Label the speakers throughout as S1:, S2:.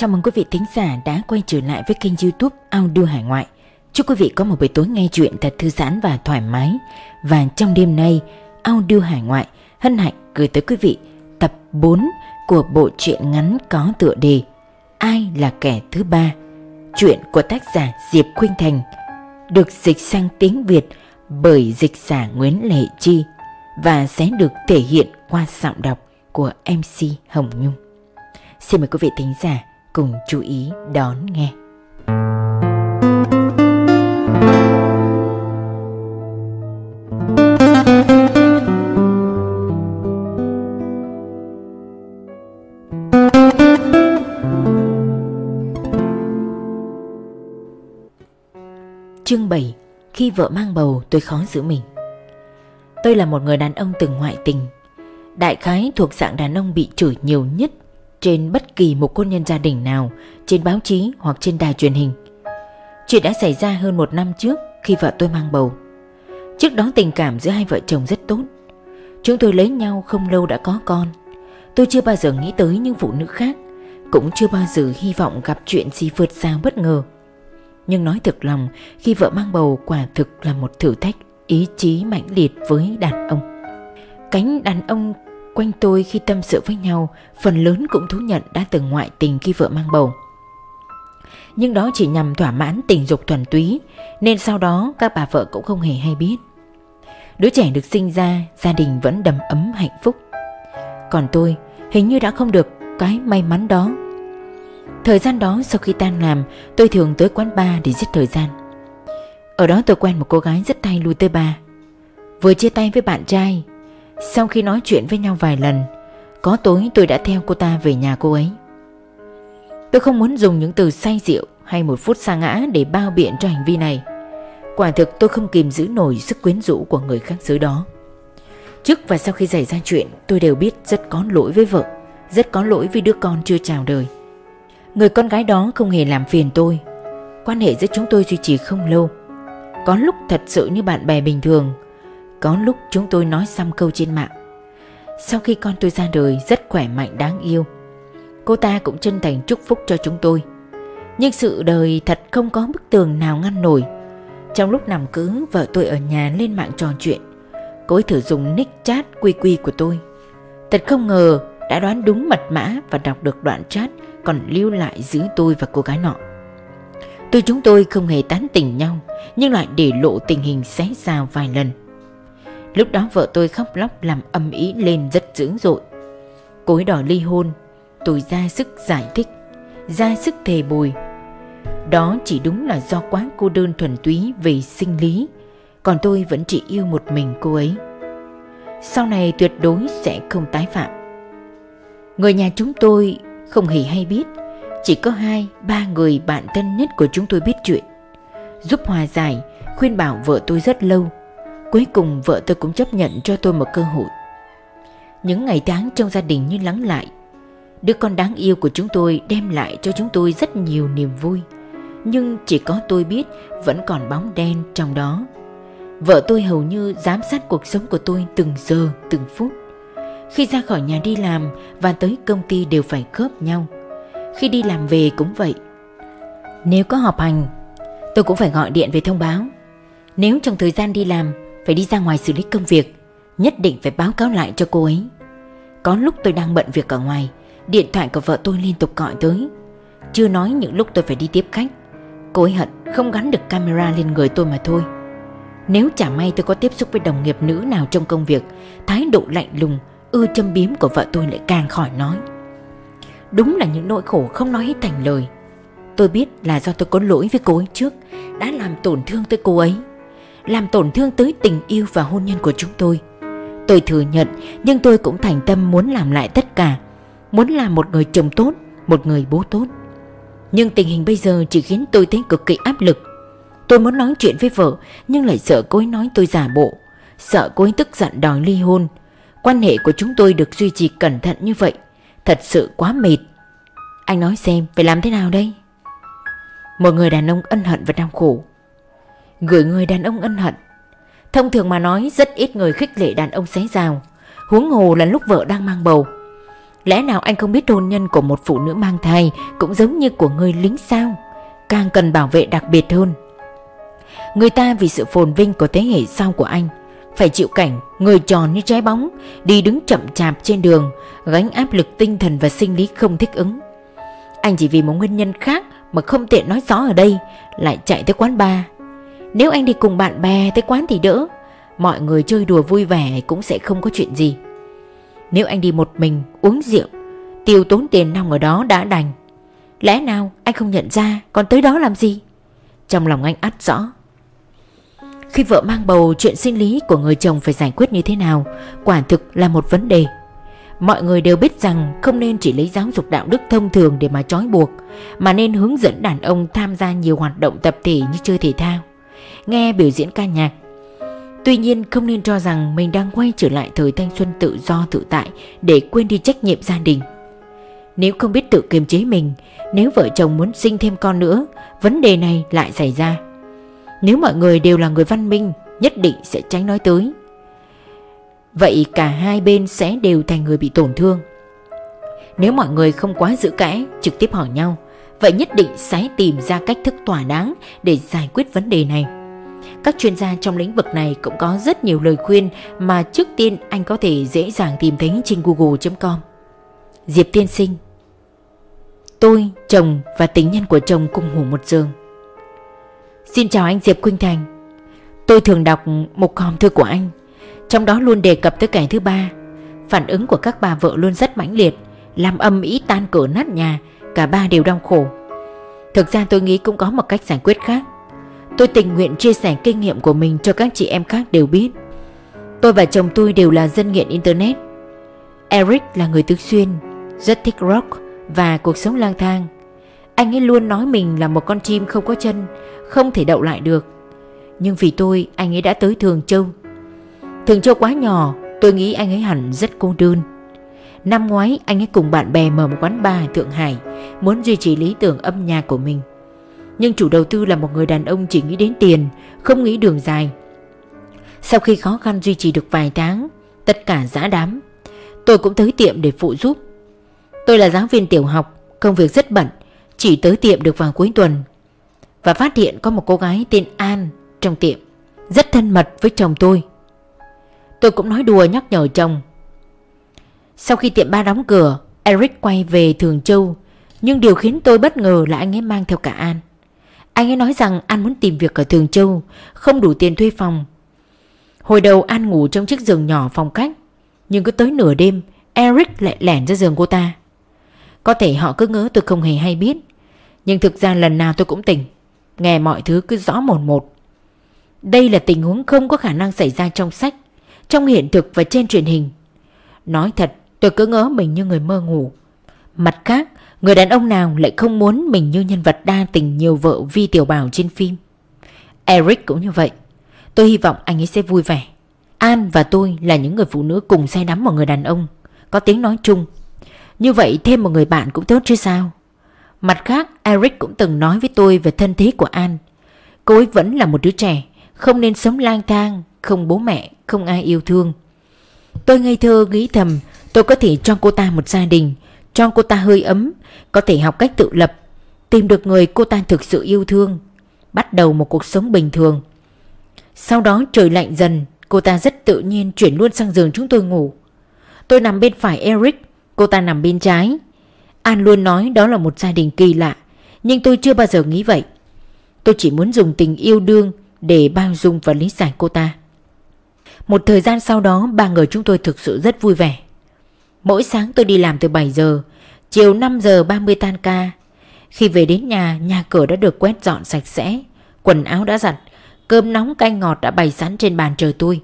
S1: Chào mừng quý vị thính giả đã quay trở lại với kênh YouTube Audio Hải Ngoại. Chúc quý vị có một buổi tối nghe chuyện thật thư giãn và thoải mái. Và trong đêm nay, Audio Hải Ngoại hân hạnh gửi tới quý vị tập 4 của bộ truyện ngắn có tựa đề Ai là kẻ thứ ba, chuyện của tác giả Diệp Khuynh Thành, được dịch sang tiếng Việt bởi dịch giả Nguyễn Lệ Chi và sẽ được thể hiện qua giọng đọc của MC Hồng Nhung. Xin mời quý vị thính giả cùng chú ý đón nghe. Chương 7. Khi vợ mang bầu tôi khó giữ mình. Tôi là một người đàn ông từng ngoại tình, đại khái thuộc dạng đàn ông bị chửi nhiều nhất trên bất kỳ một hôn nhân gia đình nào, trên báo chí hoặc trên đài truyền hình. Chuyện đã xảy ra hơn 1 năm trước khi vợ tôi mang bầu. Trước đó tình cảm giữa hai vợ chồng rất tốt. Chúng tôi lấy nhau không lâu đã có con. Tôi chưa bao giờ nghĩ tới những phụ nữ khác, cũng chưa bao giờ hy vọng gặp chuyện gì vượt xa bất ngờ. Nhưng nói thực lòng, khi vợ mang bầu quả thực là một thử thách ý chí mãnh liệt với đàn ông. Cánh đàn ông quanh tôi khi tâm sự với nhau phần lớn cũng thú nhận đã từng ngoại tình khi vợ mang bầu. Nhưng đó chỉ nhằm thỏa mãn tình dục thuần túy, nên sau đó các bà vợ cũng không hề hay biết. Đứa trẻ được sinh ra, gia đình vẫn đầm ấm hạnh phúc. Còn tôi hình như đã không được cái may mắn đó. Thời gian đó sau khi tan làm, tôi thường tới quán bar để giết thời gian. Ở đó tôi quen một cô gái rất hay lui tới bar. Vừa chia tay với bạn trai, sau khi nói chuyện với nhau vài lần, có tối tôi đã theo cô ta về nhà cô ấy. Tôi không muốn dùng những từ say rượu hay một phút sa ngã để bao biện cho hành vi này. Quả thực tôi không kìm giữ nổi sức quyến rũ của người khác giới đó. Trước và sau khi xảy ra chuyện, tôi đều biết rất có lỗi với vợ, rất có lỗi với đứa con chưa chào đời. Người con gái đó không hề làm phiền tôi. Quan hệ giữa chúng tôi duy trì không lâu. Có lúc thật sự như bạn bè bình thường, có lúc chúng tôi nói xăm câu trên mạng. Sau khi con tôi ra đời rất khỏe mạnh đáng yêu, cô ta cũng chân thành chúc phúc cho chúng tôi. Nhưng sự đời thật không có bức tường nào ngăn nổi. Trong lúc nằm cứ, vợ tôi ở nhà lên mạng trò chuyện. Cô ấy thử dùng nick chat QQ của tôi. Thật không ngờ đã đoán đúng mật mã và đọc được đoạn chat còn lưu lại giữa tôi và cô gái nọ. Chúng tôi không hề tán tỉnh nhau, nhưng lại để lộ tình hình xé xào vài lần. Lúc đó vợ tôi khóc lóc làm ầm ĩ lên rất dữ dội. Cô ấy đòi ly hôn. Tôi ra sức giải thích, ra sức thề bồi. Đó chỉ đúng là do quá cô đơn thuần túy về sinh lý, còn tôi vẫn chỉ yêu một mình cô ấy. Sau này tuyệt đối sẽ không tái phạm. Người nhà chúng tôi không hề hay biết. Chỉ có 2-3 người bạn thân nhất của chúng tôi biết chuyện, giúp hòa giải, khuyên bảo vợ tôi rất lâu. Cuối cùng vợ tôi cũng chấp nhận cho tôi một cơ hội. Những ngày tháng trong gia đình như lắng lại. Đứa con đáng yêu của chúng tôi đem lại cho chúng tôi rất nhiều niềm vui. Nhưng chỉ có tôi biết vẫn còn bóng đen trong đó. Vợ tôi hầu như giám sát cuộc sống của tôi từng giờ từng phút. Khi ra khỏi nhà đi làm và tới công ty đều phải khớp nhau. Khi đi làm về cũng vậy. Nếu có họp hành, tôi cũng phải gọi điện về thông báo. Nếu trong thời gian đi làm phải đi ra ngoài xử lý công việc, nhất định phải báo cáo lại cho cô ấy. Có lúc tôi đang bận việc ở ngoài, điện thoại của vợ tôi liên tục gọi tới. Chưa nói những lúc tôi phải đi tiếp khách. Cô ấy hận không gắn được camera lên người tôi mà thôi. Nếu chả may tôi có tiếp xúc với đồng nghiệp nữ nào trong công việc, thái độ lạnh lùng, ưa châm biếm của vợ tôi lại càng khỏi nói. Đúng là những nỗi khổ không nói hết thành lời. Tôi biết là do tôi có lỗi với cô ấy trước, đã làm tổn thương tới cô ấy, làm tổn thương tới tình yêu và hôn nhân của chúng tôi. Tôi thừa nhận, nhưng tôi cũng thành tâm muốn làm lại tất cả, muốn làm một người chồng tốt, một người bố tốt. Nhưng tình hình bây giờ chỉ khiến tôi thấy cực kỳ áp lực. Tôi muốn nói chuyện với vợ, nhưng lại sợ cô ấy nói tôi giả bộ, sợ cô ấy tức giận đòi ly hôn. Quan hệ của chúng tôi được duy trì cẩn thận như vậy thật sự quá mệt. Anh nói xem phải làm thế nào đây? Một người đàn ông ân hận và đau khổ. Gửi người đàn ông ân hận. Thông thường mà nói rất ít người khích lệ đàn ông xé rào, huống hồ là lúc vợ đang mang bầu. Lẽ nào anh không biết hôn nhân của một phụ nữ mang thai cũng giống như của người lính sao? Càng cần bảo vệ đặc biệt hơn. Người ta vì sự phồn vinh của thế hệ sau của anh phải chịu cảnh người tròn như trái bóng, đi đứng chậm chạp trên đường, gánh áp lực tinh thần và sinh lý không thích ứng. Anh chỉ vì một nguyên nhân khác mà không tiện nói rõ ở đây lại chạy tới quán bar. Nếu anh đi cùng bạn bè tới quán thì đỡ, mọi người chơi đùa vui vẻ cũng sẽ không có chuyện gì. Nếu anh đi một mình uống rượu, tiêu tốn tiền nong ở đó đã đành, lẽ nào anh không nhận ra còn tới đó làm gì? Trong lòng anh ắt rõ. Khi vợ mang bầu, chuyện sinh lý của người chồng phải giải quyết như thế nào quả thực là một vấn đề. Mọi người đều biết rằng không nên chỉ lấy giáo dục đạo đức thông thường để mà trói buộc, mà nên hướng dẫn đàn ông tham gia nhiều hoạt động tập thể như chơi thể thao, nghe biểu diễn ca nhạc. Tuy nhiên không nên cho rằng mình đang quay trở lại thời thanh xuân tự do tự tại để quên đi trách nhiệm gia đình. Nếu không biết tự kiềm chế mình, nếu vợ chồng muốn sinh thêm con nữa, vấn đề này lại xảy ra. Nếu mọi người đều là người văn minh, nhất định sẽ tránh nói tới. Vậy cả hai bên sẽ đều thành người bị tổn thương. Nếu mọi người không quá giữ kẽ, trực tiếp hỏi nhau, vậy nhất định sẽ tìm ra cách thức thỏa đáng để giải quyết vấn đề này. Các chuyên gia trong lĩnh vực này cũng có rất nhiều lời khuyên mà trước tiên anh có thể dễ dàng tìm thấy trên google.com. Diệp tiên sinh: tôi, chồng và tình nhân của chồng cùng ngủ một giường. Xin chào anh Diệp Khuynh Thành. Tôi thường đọc một hòm thư của anh, trong đó luôn đề cập tới kẻ thứ ba. Phản ứng của các bà vợ luôn rất mãnh liệt, làm âm ĩ tan cửa nát nhà, cả ba đều đau khổ. Thực ra tôi nghĩ cũng có một cách giải quyết khác. Tôi tình nguyện chia sẻ kinh nghiệm của mình cho các chị em khác đều biết. Tôi và chồng tôi đều là dân nghiện internet. Eric là người tứ xuyên, rất thích rock và cuộc sống lang thang. Anh ấy luôn nói mình là một con chim không có chân, không thể đậu lại được. Nhưng vì tôi, anh ấy đã tới Thường Châu. Thường Châu quá nhỏ, tôi nghĩ anh ấy hẳn rất cô đơn. Năm ngoái anh ấy cùng bạn bè mở một quán bar ở Thượng Hải, muốn duy trì lý tưởng âm nhạc của mình. Nhưng chủ đầu tư là một người đàn ông chỉ nghĩ đến tiền, không nghĩ đường dài. Sau khi khó khăn duy trì được vài tháng, tất cả giã đám. Tôi cũng tới tiệm để phụ giúp. Tôi là giáo viên tiểu học, công việc rất bận, chỉ tới tiệm được vào cuối tuần. Và phát hiện có một cô gái tên An trong tiệm, rất thân mật với chồng tôi. Tôi cũng nói đùa nhắc nhở chồng. Sau khi tiệm bar đóng cửa, Eric quay về Thường Châu. Nhưng điều khiến tôi bất ngờ là anh ấy mang theo cả An. Anh ấy nói rằng An muốn tìm việc ở Thường Châu, không đủ tiền thuê phòng. Hồi đầu An ngủ trong chiếc giường nhỏ phòng khách, nhưng cứ tới nửa đêm Eric lại lẻn ra giường cô ta. Có thể họ cứ ngỡ tôi không hề hay biết, nhưng thực ra lần nào tôi cũng tỉnh, nghe mọi thứ cứ rõ mồn một. Đây là tình huống không có khả năng xảy ra trong sách, trong hiện thực và trên truyền hình. Nói thật, tôi cứ ngỡ mình như người mơ ngủ. Mặt khác, người đàn ông nào lại không muốn mình như nhân vật đa tình nhiều vợ Vi Tiểu Bảo trên phim. Eric cũng như vậy. Tôi hy vọng anh ấy sẽ vui vẻ. An và tôi là những người phụ nữ cùng say đắm một người đàn ông, có tiếng nói chung. Như vậy thêm một người bạn cũng tốt chứ sao. Mặt khác, Eric cũng từng nói với tôi về thân thế của An. Cô ấy vẫn là một đứa trẻ, không nên sống lang thang, không bố mẹ, không ai yêu thương. Tôi ngây thơ nghĩ thầm tôi có thể cho cô ta một gia đình, cho cô ta hơi ấm, có thể học cách tự lập, tìm được người cô ta thực sự yêu thương, bắt đầu một cuộc sống bình thường. Sau đó trời lạnh dần, cô ta rất tự nhiên chuyển luôn sang giường chúng tôi ngủ. Tôi nằm bên phải Eric, cô ta nằm bên trái. An luôn nói đó là một gia đình kỳ lạ, nhưng tôi chưa bao giờ nghĩ vậy. Tôi chỉ muốn dùng tình yêu đương để bao dung và lý giải cô ta. Một thời gian sau đó, ba người chúng tôi thực sự rất vui vẻ. Mỗi sáng tôi đi làm từ 7 giờ, chiều 5 giờ 30 tan ca. Khi về đến nhà, nhà cửa đã được quét dọn sạch sẽ, quần áo đã giặt, cơm nóng canh ngọt đã bày sẵn trên bàn chờ tôi.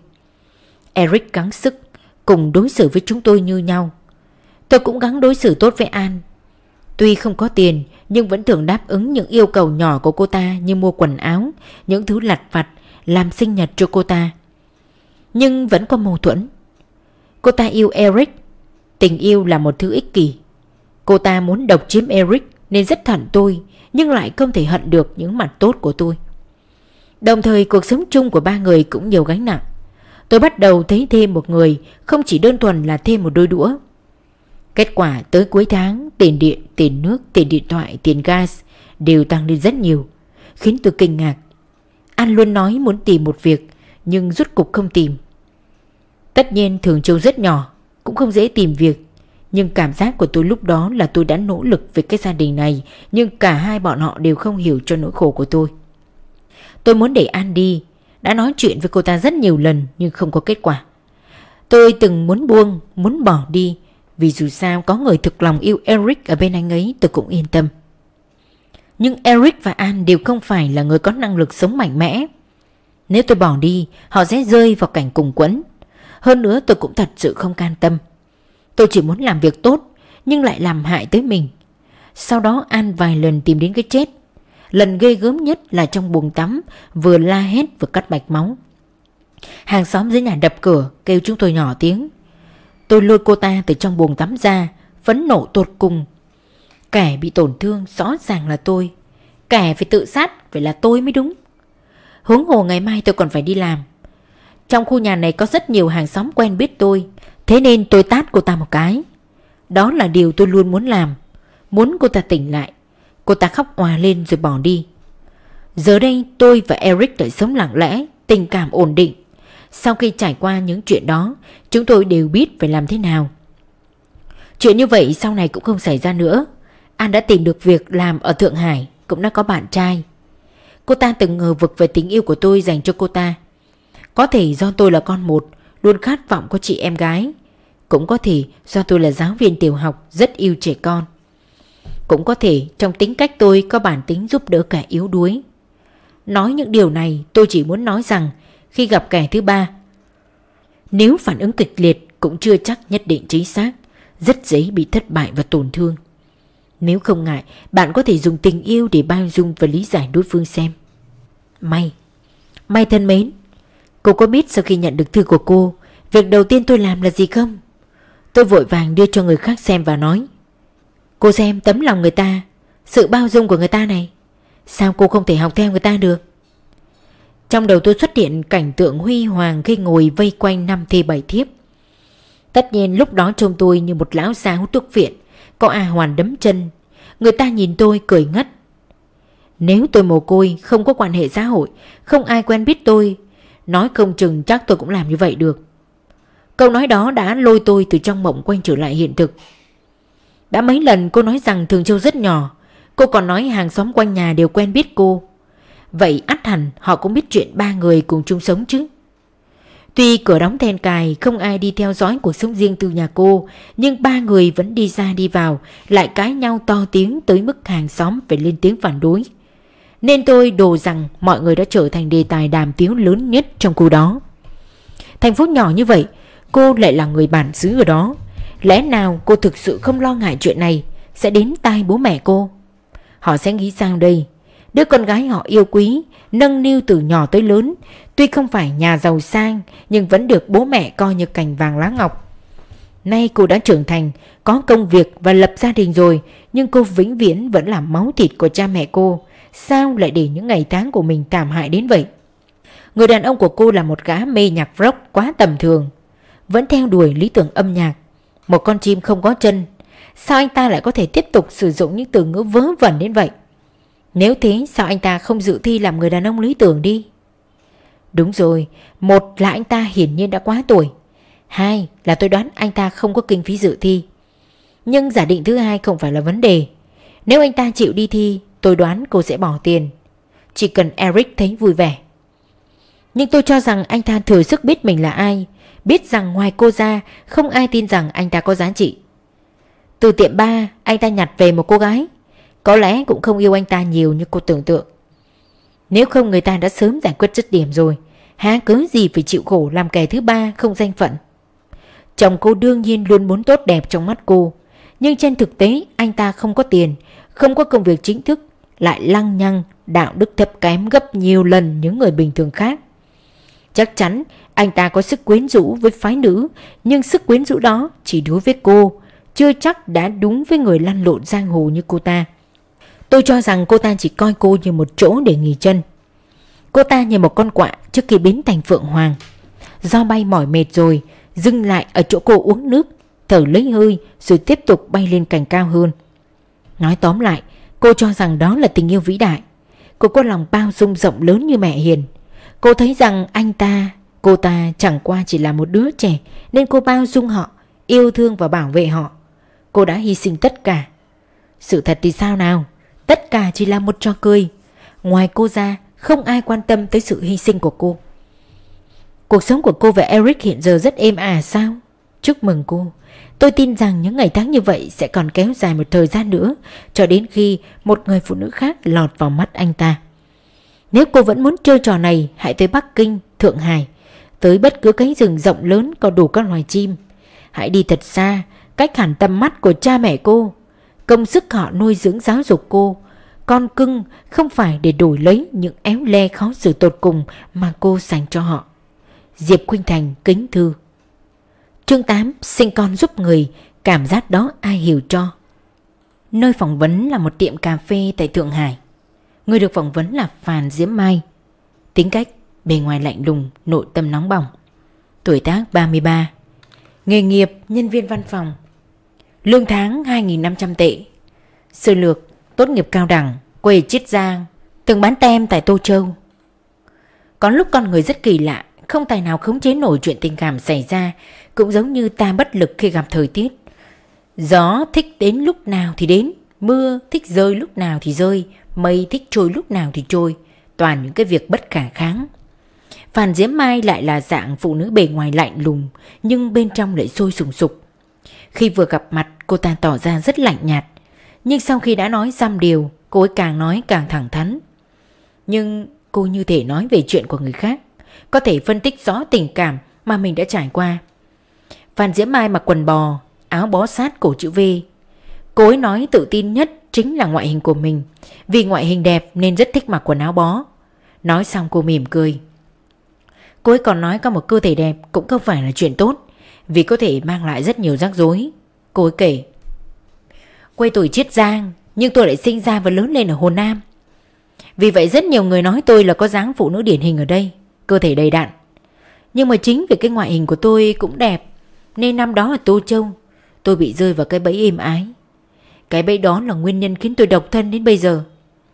S1: Eric gắng sức cùng đối xử với chúng tôi như nhau. Tôi cũng gắng đối xử tốt với An. Tuy không có tiền nhưng vẫn thường đáp ứng những yêu cầu nhỏ của cô ta, như mua quần áo, những thứ lặt vặt, làm sinh nhật cho cô ta. Nhưng vẫn có mâu thuẫn. Cô ta yêu Eric. Tình yêu là một thứ ích kỷ. Cô ta muốn độc chiếm Eric nên rất hận tôi, nhưng lại không thể hận được những mặt tốt của tôi. Đồng thời cuộc sống chung của ba người cũng nhiều gánh nặng. Tôi bắt đầu thấy thêm một người không chỉ đơn thuần là thêm một đôi đũa. Kết quả tới cuối tháng, tiền điện, tiền nước, tiền điện thoại, tiền gas đều tăng lên rất nhiều, khiến tôi kinh ngạc. An luôn nói muốn tìm một việc, nhưng rốt cục không tìm. Tất nhiên Thường Châu rất nhỏ, cũng không dễ tìm việc. Nhưng cảm giác của tôi lúc đó là tôi đã nỗ lực về cái gia đình này, nhưng cả hai bọn họ đều không hiểu cho nỗi khổ của tôi. Tôi muốn để An đi, đã nói chuyện với cô ta rất nhiều lần nhưng không có kết quả. Tôi từng muốn buông, muốn bỏ đi, vì dù sao có người thực lòng yêu Eric ở bên anh ấy tôi cũng yên tâm. Nhưng Eric và An đều không phải là người có năng lực sống mạnh mẽ. Nếu tôi bỏ đi, họ sẽ rơi vào cảnh cùng quẫn. Hơn nữa tôi cũng thật sự không can tâm. Tôi chỉ muốn làm việc tốt, nhưng lại làm hại tới mình. Sau đó An vài lần tìm đến cái chết. Lần ghê gớm nhất là trong buồng tắm, vừa la hét vừa cắt mạch máu. Hàng xóm dưới nhà đập cửa kêu chúng tôi nhỏ tiếng. Tôi lôi cô ta từ trong buồng tắm ra, phẫn nộ tột cùng. Kẻ bị tổn thương rõ ràng là tôi, kẻ phải tự sát phải là tôi mới đúng. Huống hồ ngày mai tôi còn phải đi làm. Trong khu nhà này có rất nhiều hàng xóm quen biết tôi, thế nên tôi tát cô ta một cái. Đó là điều tôi luôn muốn làm, muốn cô ta tỉnh lại. Cô ta khóc òa lên rồi bỏ đi. Giờ đây tôi và Eric lại sống lặng lẽ, tình cảm ổn định. Sau khi trải qua những chuyện đó, chúng tôi đều biết phải làm thế nào. Chuyện như vậy sau này cũng không xảy ra nữa. An đã tìm được việc làm ở Thượng Hải, cũng đã có bạn trai. Cô ta từng ngờ vực về tình yêu của tôi dành cho cô ta. Có thể do tôi là con một, luôn khát vọng có chị em gái. Cũng có thể do tôi là giáo viên tiểu học, rất yêu trẻ con. Cũng có thể trong tính cách tôi có bản tính giúp đỡ kẻ yếu đuối. Nói những điều này tôi chỉ muốn nói rằng khi gặp kẻ thứ ba, nếu phản ứng kịch liệt cũng chưa chắc nhất định chính xác, rất dễ bị thất bại và tổn thương. Nếu không ngại, bạn có thể dùng tình yêu để bao dung và lý giải đối phương xem. May thân mến, cô có biết sau khi nhận được thư của cô, việc đầu tiên tôi làm là gì không? Tôi vội vàng đưa cho người khác xem và nói: cô xem tấm lòng người ta, sự bao dung của người ta này, sao cô không thể học theo người ta được? Trong đầu tôi xuất hiện cảnh tượng huy hoàng khi ngồi vây quanh 5 thê 7 thiếp. Tất nhiên lúc đó trông tôi như một lão già hút thuốc viện, có A Hoàn đấm chân. Người ta nhìn tôi cười ngất. Nếu tôi mồ côi, không có quan hệ xã hội, không ai quen biết tôi, nói không chừng chắc tôi cũng làm như vậy được. Câu nói đó đã lôi tôi từ trong mộng quay trở lại hiện thực. Đã mấy lần cô nói rằng Thường Châu rất nhỏ, cô còn nói hàng xóm quanh nhà đều quen biết cô. Vậy ắt hẳn họ cũng biết chuyện 3 người cùng chung sống chứ. Tuy cửa đóng then cài, không ai đi theo dõi cuộc sống riêng tư nhà cô, nhưng 3 người vẫn đi ra đi vào, lại cãi nhau to tiếng tới mức hàng xóm phải lên tiếng phản đối. Nên tôi đồ rằng mọi người đã trở thành đề tài đàm tiếu lớn nhất trong khu đó. Thành phố nhỏ như vậy, cô lại là người bản xứ ở đó. Lẽ nào cô thực sự không lo ngại chuyện này sẽ đến tai bố mẹ cô? Họ sẽ nghĩ sao đây? Đứa con gái họ yêu quý, nâng niu từ nhỏ tới lớn, tuy không phải nhà giàu sang nhưng vẫn được bố mẹ coi như cành vàng lá ngọc. Nay cô đã trưởng thành, có công việc và lập gia đình rồi, nhưng cô vĩnh viễn vẫn là máu thịt của cha mẹ cô. Sao lại để những ngày tháng của mình thảm hại đến vậy? Người đàn ông của cô là một gã mê nhạc rock quá tầm thường, vẫn theo đuổi lý tưởng âm nhạc. Một con chim không có chân, sao anh ta lại có thể tiếp tục sử dụng những từ ngữ vớ vẩn đến vậy? Nếu thế sao anh ta không dự thi làm người đàn ông lý tưởng đi? Đúng rồi, một là anh ta hiển nhiên đã quá tuổi, hai là tôi đoán anh ta không có kinh phí dự thi. Nhưng giả định thứ hai không phải là vấn đề. Nếu anh ta chịu đi thi, tôi đoán cô sẽ bỏ tiền, chỉ cần Eric thấy vui vẻ. Nhưng tôi cho rằng anh ta thừa sức biết mình là ai, biết rằng ngoài cô ra không ai tin rằng anh ta có giá trị. Từ tiệm bar anh ta nhặt về một cô gái, có lẽ cũng không yêu anh ta nhiều như cô tưởng tượng. Nếu không người ta đã sớm giải quyết dứt điểm rồi, há cớ gì phải chịu khổ làm kẻ thứ ba không danh phận. Chồng cô đương nhiên luôn muốn tốt đẹp trong mắt cô, nhưng trên thực tế anh ta không có tiền, không có công việc chính thức, lại lăng nhăng, đạo đức thấp kém gấp nhiều lần những người bình thường khác. Chắc chắn anh ta có sức quyến rũ với phái nữ, nhưng sức quyến rũ đó chỉ đối với cô, chưa chắc đã đúng với người lăn lộn giang hồ như cô ta. Tôi cho rằng cô ta chỉ coi cô như một chỗ để nghỉ chân. Cô ta như một con quạ trước khi biến thành phượng hoàng. Do bay mỏi mệt rồi, dừng lại ở chỗ cô uống nước, thở lấy hơi rồi tiếp tục bay lên cành cao hơn. Nói tóm lại, cô cho rằng đó là tình yêu vĩ đại. Cô có lòng bao dung rộng lớn như mẹ hiền. Cô thấy rằng cô ta chẳng qua chỉ là một đứa trẻ, nên cô bao dung họ, yêu thương và bảo vệ họ. Cô đã hy sinh tất cả. Sự thật thì sao nào? Tất cả chỉ là một trò cười. Ngoài cô ra, không ai quan tâm tới sự hy sinh của cô. Cuộc sống của cô và Eric hiện giờ rất êm ả sao? Chúc mừng cô. Tôi tin rằng những ngày tháng như vậy sẽ còn kéo dài một thời gian nữa, cho đến khi một người phụ nữ khác lọt vào mắt anh ta. Nếu cô vẫn muốn chơi trò này, hãy tới Bắc Kinh, Thượng Hải, tới bất cứ cánh rừng rộng lớn có đủ các loài chim. Hãy đi thật xa, cách hẳn tầm mắt của cha mẹ cô. Công sức họ nuôi dưỡng giáo dục cô, con cưng, không phải để đổi lấy những éo le khó xử tột cùng mà cô dành cho họ. Diệp Khuynh Thành kính thư. Chương 8. Sinh con giúp người, cảm giác đó ai hiểu cho. Nơi phỏng vấn là một tiệm cà phê tại Thượng Hải. Người được phỏng vấn là Phan Diễm Mai. Tính cách, bề ngoài lạnh lùng, nội tâm nóng bỏng. Tuổi tác 33. Nghề nghiệp nhân viên văn phòng. Lương tháng 2.500 tệ. Sơ lược, tốt nghiệp cao đẳng, quê Chiết Giang, từng bán tem tại Tô Châu. Có lúc con người rất kỳ lạ, không tài nào khống chế nổi chuyện tình cảm xảy ra, cũng giống như ta bất lực khi gặp thời tiết. Gió thích đến lúc nào thì đến, mưa thích rơi lúc nào thì rơi, mây thích trôi lúc nào thì trôi, toàn những cái việc bất khả kháng. Phan Diễm Mai lại là dạng phụ nữ bề ngoài lạnh lùng, nhưng bên trong lại sôi sùng sục. Khi vừa gặp mặt, cô ta tỏ ra rất lạnh nhạt, nhưng sau khi đã nói dăm điều, cô ấy càng nói càng thẳng thắn. Nhưng cô như thể nói về chuyện của người khác, có thể phân tích rõ tình cảm mà mình đã trải qua. Phan Diễm Mai mặc quần bò, áo bó sát cổ chữ V. Cô ấy nói tự tin nhất chính là ngoại hình của mình, vì ngoại hình đẹp nên rất thích mặc quần áo bó. Nói xong cô mỉm cười. Cô ấy còn nói có một cơ thể đẹp cũng không phải là chuyện tốt, vì có thể mang lại rất nhiều rắc rối. Cô ấy kể, quê tôi Chiết Giang, nhưng tôi lại sinh ra và lớn lên ở Hồ Nam. Vì vậy rất nhiều người nói tôi là có dáng phụ nữ điển hình ở đây, cơ thể đầy đặn. Nhưng mà chính vì cái ngoại hình của tôi cũng đẹp, nên năm đó ở Tô Châu tôi bị rơi vào cái bẫy êm ái. Cái bẫy đó là nguyên nhân khiến tôi độc thân đến bây giờ.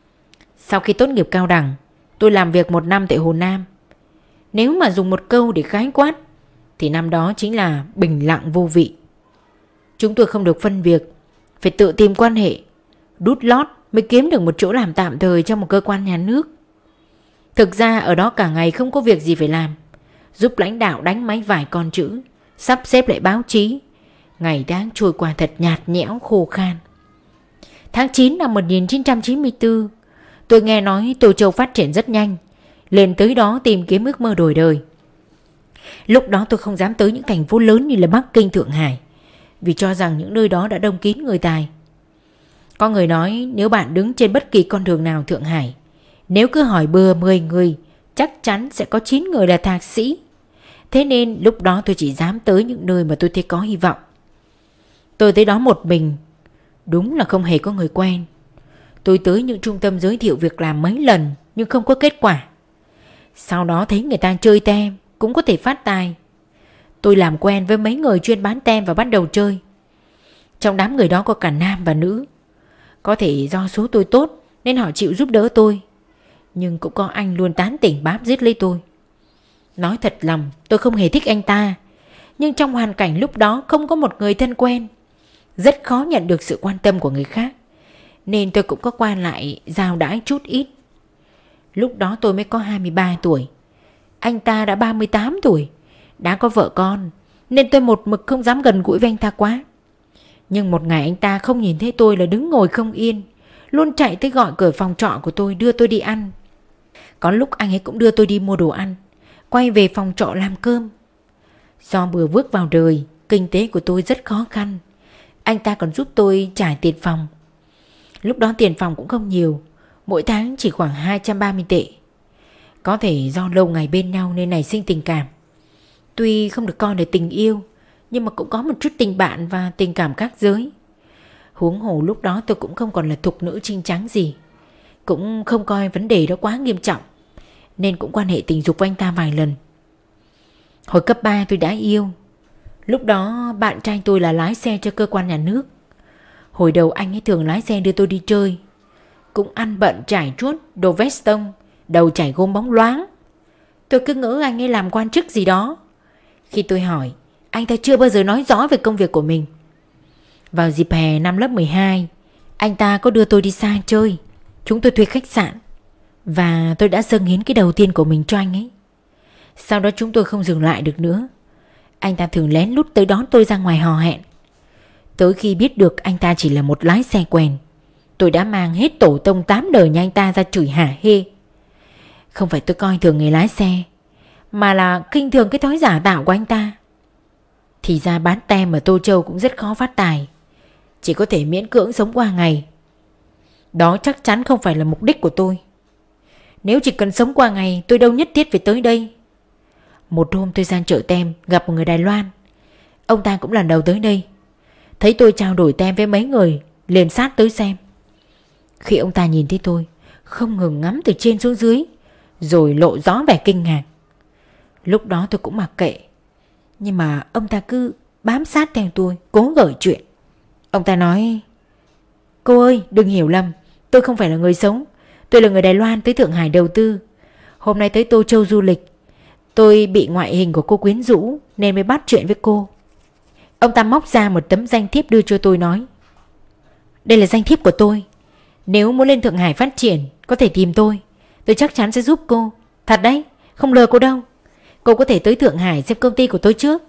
S1: Sau khi tốt nghiệp cao đẳng, tôi làm việc 1 năm tại Hồ Nam. Nếu mà dùng một câu để khái quát thì năm đó chính là bình lặng vô vị. Chúng tôi không được phân việc, phải tự tìm quan hệ, đút lót mới kiếm được một chỗ làm tạm thời trong một cơ quan nhà nước. Thực ra ở đó cả ngày không có việc gì phải làm, giúp lãnh đạo đánh máy vài con chữ, sắp xếp lại báo chí. Ngày tháng trôi qua thật nhạt nhẽo khô khan. Tháng 9 năm 1994, tôi nghe nói Tô Châu phát triển rất nhanh, lên tới đó tìm kiếm ước mơ đổi đời. Lúc đó tôi không dám tới những thành phố lớn như là Bắc Kinh, Thượng Hải, vì cho rằng những nơi đó đã đông kín người tài. Có người nói nếu bạn đứng trên bất kỳ con đường nào Thượng Hải, nếu cứ hỏi bừa 10 người, chắc chắn sẽ có 9 người là thạc sĩ. Thế nên lúc đó tôi chỉ dám tới những nơi mà tôi thấy có hy vọng. Tôi tới đó một mình, đúng là không hề có người quen. Tôi tới những trung tâm giới thiệu việc làm mấy lần nhưng không có kết quả. Sau đó thấy người ta chơi tem cũng có thể phát tài. Tôi làm quen với mấy người chuyên bán tem và bắt đầu chơi. Trong đám người đó có cả nam và nữ. Có thể do số tôi tốt nên họ chịu giúp đỡ tôi, nhưng cũng có anh luôn tán tỉnh bám giết lấy tôi. Nói thật lòng, tôi không hề thích anh ta, nhưng trong hoàn cảnh lúc đó không có một người thân quen, rất khó nhận được sự quan tâm của người khác, nên tôi cũng có qua lại giao đãi chút ít. Lúc đó tôi mới có 23 tuổi, anh ta đã 38 tuổi, đã có vợ con, nên tôi một mực không dám gần gũi với anh ta quá. Nhưng một ngày anh ta không nhìn thấy tôi là đứng ngồi không yên, luôn chạy tới gọi cửa phòng trọ của tôi đưa tôi đi ăn. Có lúc anh ấy cũng đưa tôi đi mua đồ ăn, quay về phòng trọ làm cơm. Do vừa bước vào đời, kinh tế của tôi rất khó khăn, anh ta còn giúp tôi trả tiền phòng. Lúc đó tiền phòng cũng không nhiều, mỗi tháng chỉ khoảng 230 tệ. Có thể do lâu ngày bên nhau nên nảy sinh tình cảm. Tuy không được coi là tình yêu, nhưng mà cũng có một chút tình bạn và tình cảm khác giới. Huống hồ lúc đó tôi cũng không còn là thục nữ trinh trắng gì, cũng không coi vấn đề đó quá nghiêm trọng, nên cũng quan hệ tình dục với anh ta vài lần. Hồi cấp 3 tôi đã yêu. Lúc đó bạn trai tôi là lái xe cho cơ quan nhà nước. Hồi đầu anh ấy thường lái xe đưa tôi đi chơi. Cũng ăn bận trải chuốt, đồ vest tông, đầu chải gôm bóng loáng. Tôi cứ ngỡ anh ấy làm quan chức gì đó. Khi tôi hỏi, anh ta chưa bao giờ nói rõ về công việc của mình. Vào dịp hè năm lớp 12, anh ta có đưa tôi đi xa chơi. Chúng tôi thuê khách sạn và tôi đã dâng hiến cái đầu tiên của mình cho anh ấy. Sau đó chúng tôi không dừng lại được nữa. Anh ta thường lén lút tới đón tôi ra ngoài hò hẹn. Tới khi biết được anh ta chỉ là một lái xe quèn, tôi đã mang hết tổ tông 8 đời nhà anh ta ra chửi hả hê. Không phải tôi coi thường nghề lái xe, mà là khinh thường cái thói giả tạo của anh ta. Thì ra bán tem ở Tô Châu cũng rất khó phát tài, chỉ có thể miễn cưỡng sống qua ngày. Đó chắc chắn không phải là mục đích của tôi. Nếu chỉ cần sống qua ngày, tôi đâu nhất thiết phải tới đây. Một hôm tôi ra chợ tem gặp một người Đài Loan. Ông ta cũng lần đầu tới đây. Thấy tôi trao đổi tem với mấy người, liền sát tới xem. Khi ông ta nhìn thấy tôi, không ngừng ngắm từ trên xuống dưới, rồi lộ rõ vẻ kinh ngạc. Lúc đó tôi cũng mặc kệ, nhưng mà ông ta cứ bám sát theo tôi, cố gợi chuyện. Ông ta nói: "Cô ơi, đừng hiểu lầm, tôi không phải là người sống. Tôi là người Đài Loan tới Thượng Hải đầu tư. Hôm nay tới Tô Châu du lịch. Tôi bị ngoại hình của cô quyến rũ nên mới bắt chuyện với cô." Ông ta móc ra một tấm danh thiếp đưa cho tôi, nói: "Đây là danh thiếp của tôi. Nếu muốn lên Thượng Hải phát triển, có thể tìm tôi. Tôi chắc chắn sẽ giúp cô. Thật đấy, không lừa cô đâu. Cô có thể tới Thượng Hải xem công ty của tôi trước."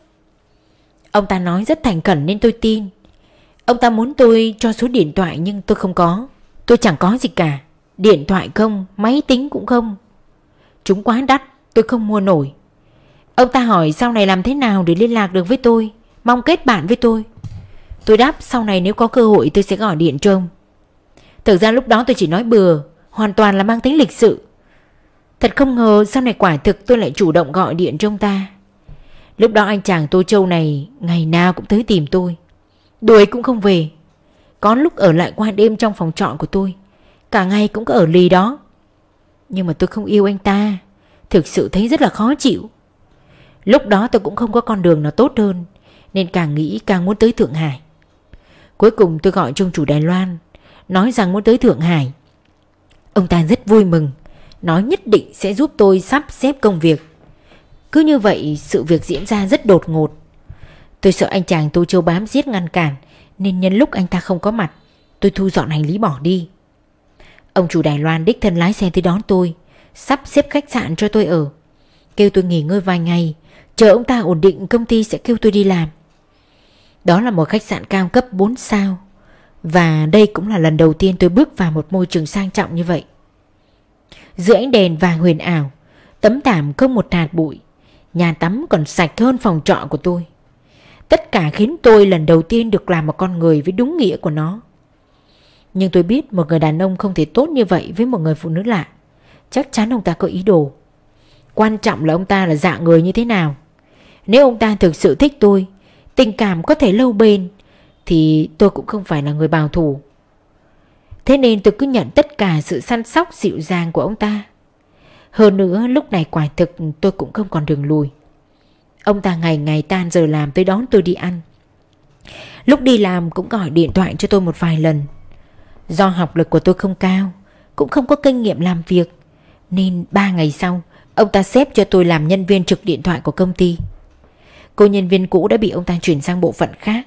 S1: Ông ta nói rất thành khẩn nên tôi tin. Ông ta muốn tôi cho số điện thoại nhưng tôi không có. Tôi chẳng có gì cả. Điện thoại không, máy tính cũng không. Chúng quá đắt, tôi không mua nổi. Ông ta hỏi sau này làm thế nào để liên lạc được với tôi, mong kết bạn với tôi. Tôi đáp sau này nếu có cơ hội tôi sẽ gọi điện cho ông. Thực ra lúc đó tôi chỉ nói bừa, hoàn toàn là mang tính lịch sự. Thật không ngờ sau này quả thực tôi lại chủ động gọi điện cho ông ta. Lúc đó anh chàng Tô Châu này ngày nào cũng tới tìm tôi, đuổi cũng không về. Có lúc ở lại qua đêm trong phòng trọ của tôi, cả ngày cũng có ở lì đó. Nhưng mà tôi không yêu anh ta, thực sự thấy rất là khó chịu. Lúc đó tôi cũng không có con đường nào tốt hơn, nên càng nghĩ càng muốn tới Thượng Hải. Cuối cùng tôi gọi cho ông chủ Đài Loan, nói rằng muốn tới Thượng Hải. Ông ta rất vui mừng, nói nhất định sẽ giúp tôi sắp xếp công việc. Cứ như vậy sự việc diễn ra rất đột ngột. Tôi sợ anh chàng Tô Châu bám giết ngăn cản, nên nhân lúc anh ta không có mặt, tôi thu dọn hành lý bỏ đi. Ông chủ Đài Loan đích thân lái xe tới đón tôi, sắp xếp khách sạn cho tôi ở, kêu tôi nghỉ ngơi vài ngày, chờ ông ta ổn định công ty sẽ kêu tôi đi làm. Đó là một khách sạn cao cấp 4 sao, và đây cũng là lần đầu tiên tôi bước vào một môi trường sang trọng như vậy. Giữa ánh đèn vàng huyền ảo, tấm thảm không một hạt bụi, nhà tắm còn sạch hơn phòng trọ của tôi. Tất cả khiến tôi lần đầu tiên được làm một con người với đúng nghĩa của nó. Nhưng tôi biết một người đàn ông không thể tốt như vậy với một người phụ nữ lạ. Chắc chắn ông ta có ý đồ. Quan trọng là ông ta là dạng người như thế nào. Nếu ông ta thực sự thích tôi, tình cảm có thể lâu bền, thì tôi cũng không phải là người bảo thủ. Thế nên tôi cứ nhận tất cả sự săn sóc dịu dàng của ông ta. Hơn nữa lúc này quả thực tôi cũng không còn đường lùi. Ông ta ngày ngày tan giờ làm tới đón tôi đi ăn. Lúc đi làm cũng gọi điện thoại cho tôi một vài lần. Do học lực của tôi không cao, cũng không có kinh nghiệm làm việc, nên 3 ngày sau ông ta xếp cho tôi làm nhân viên trực điện thoại của công ty. Cô nhân viên cũ đã bị ông ta chuyển sang bộ phận khác.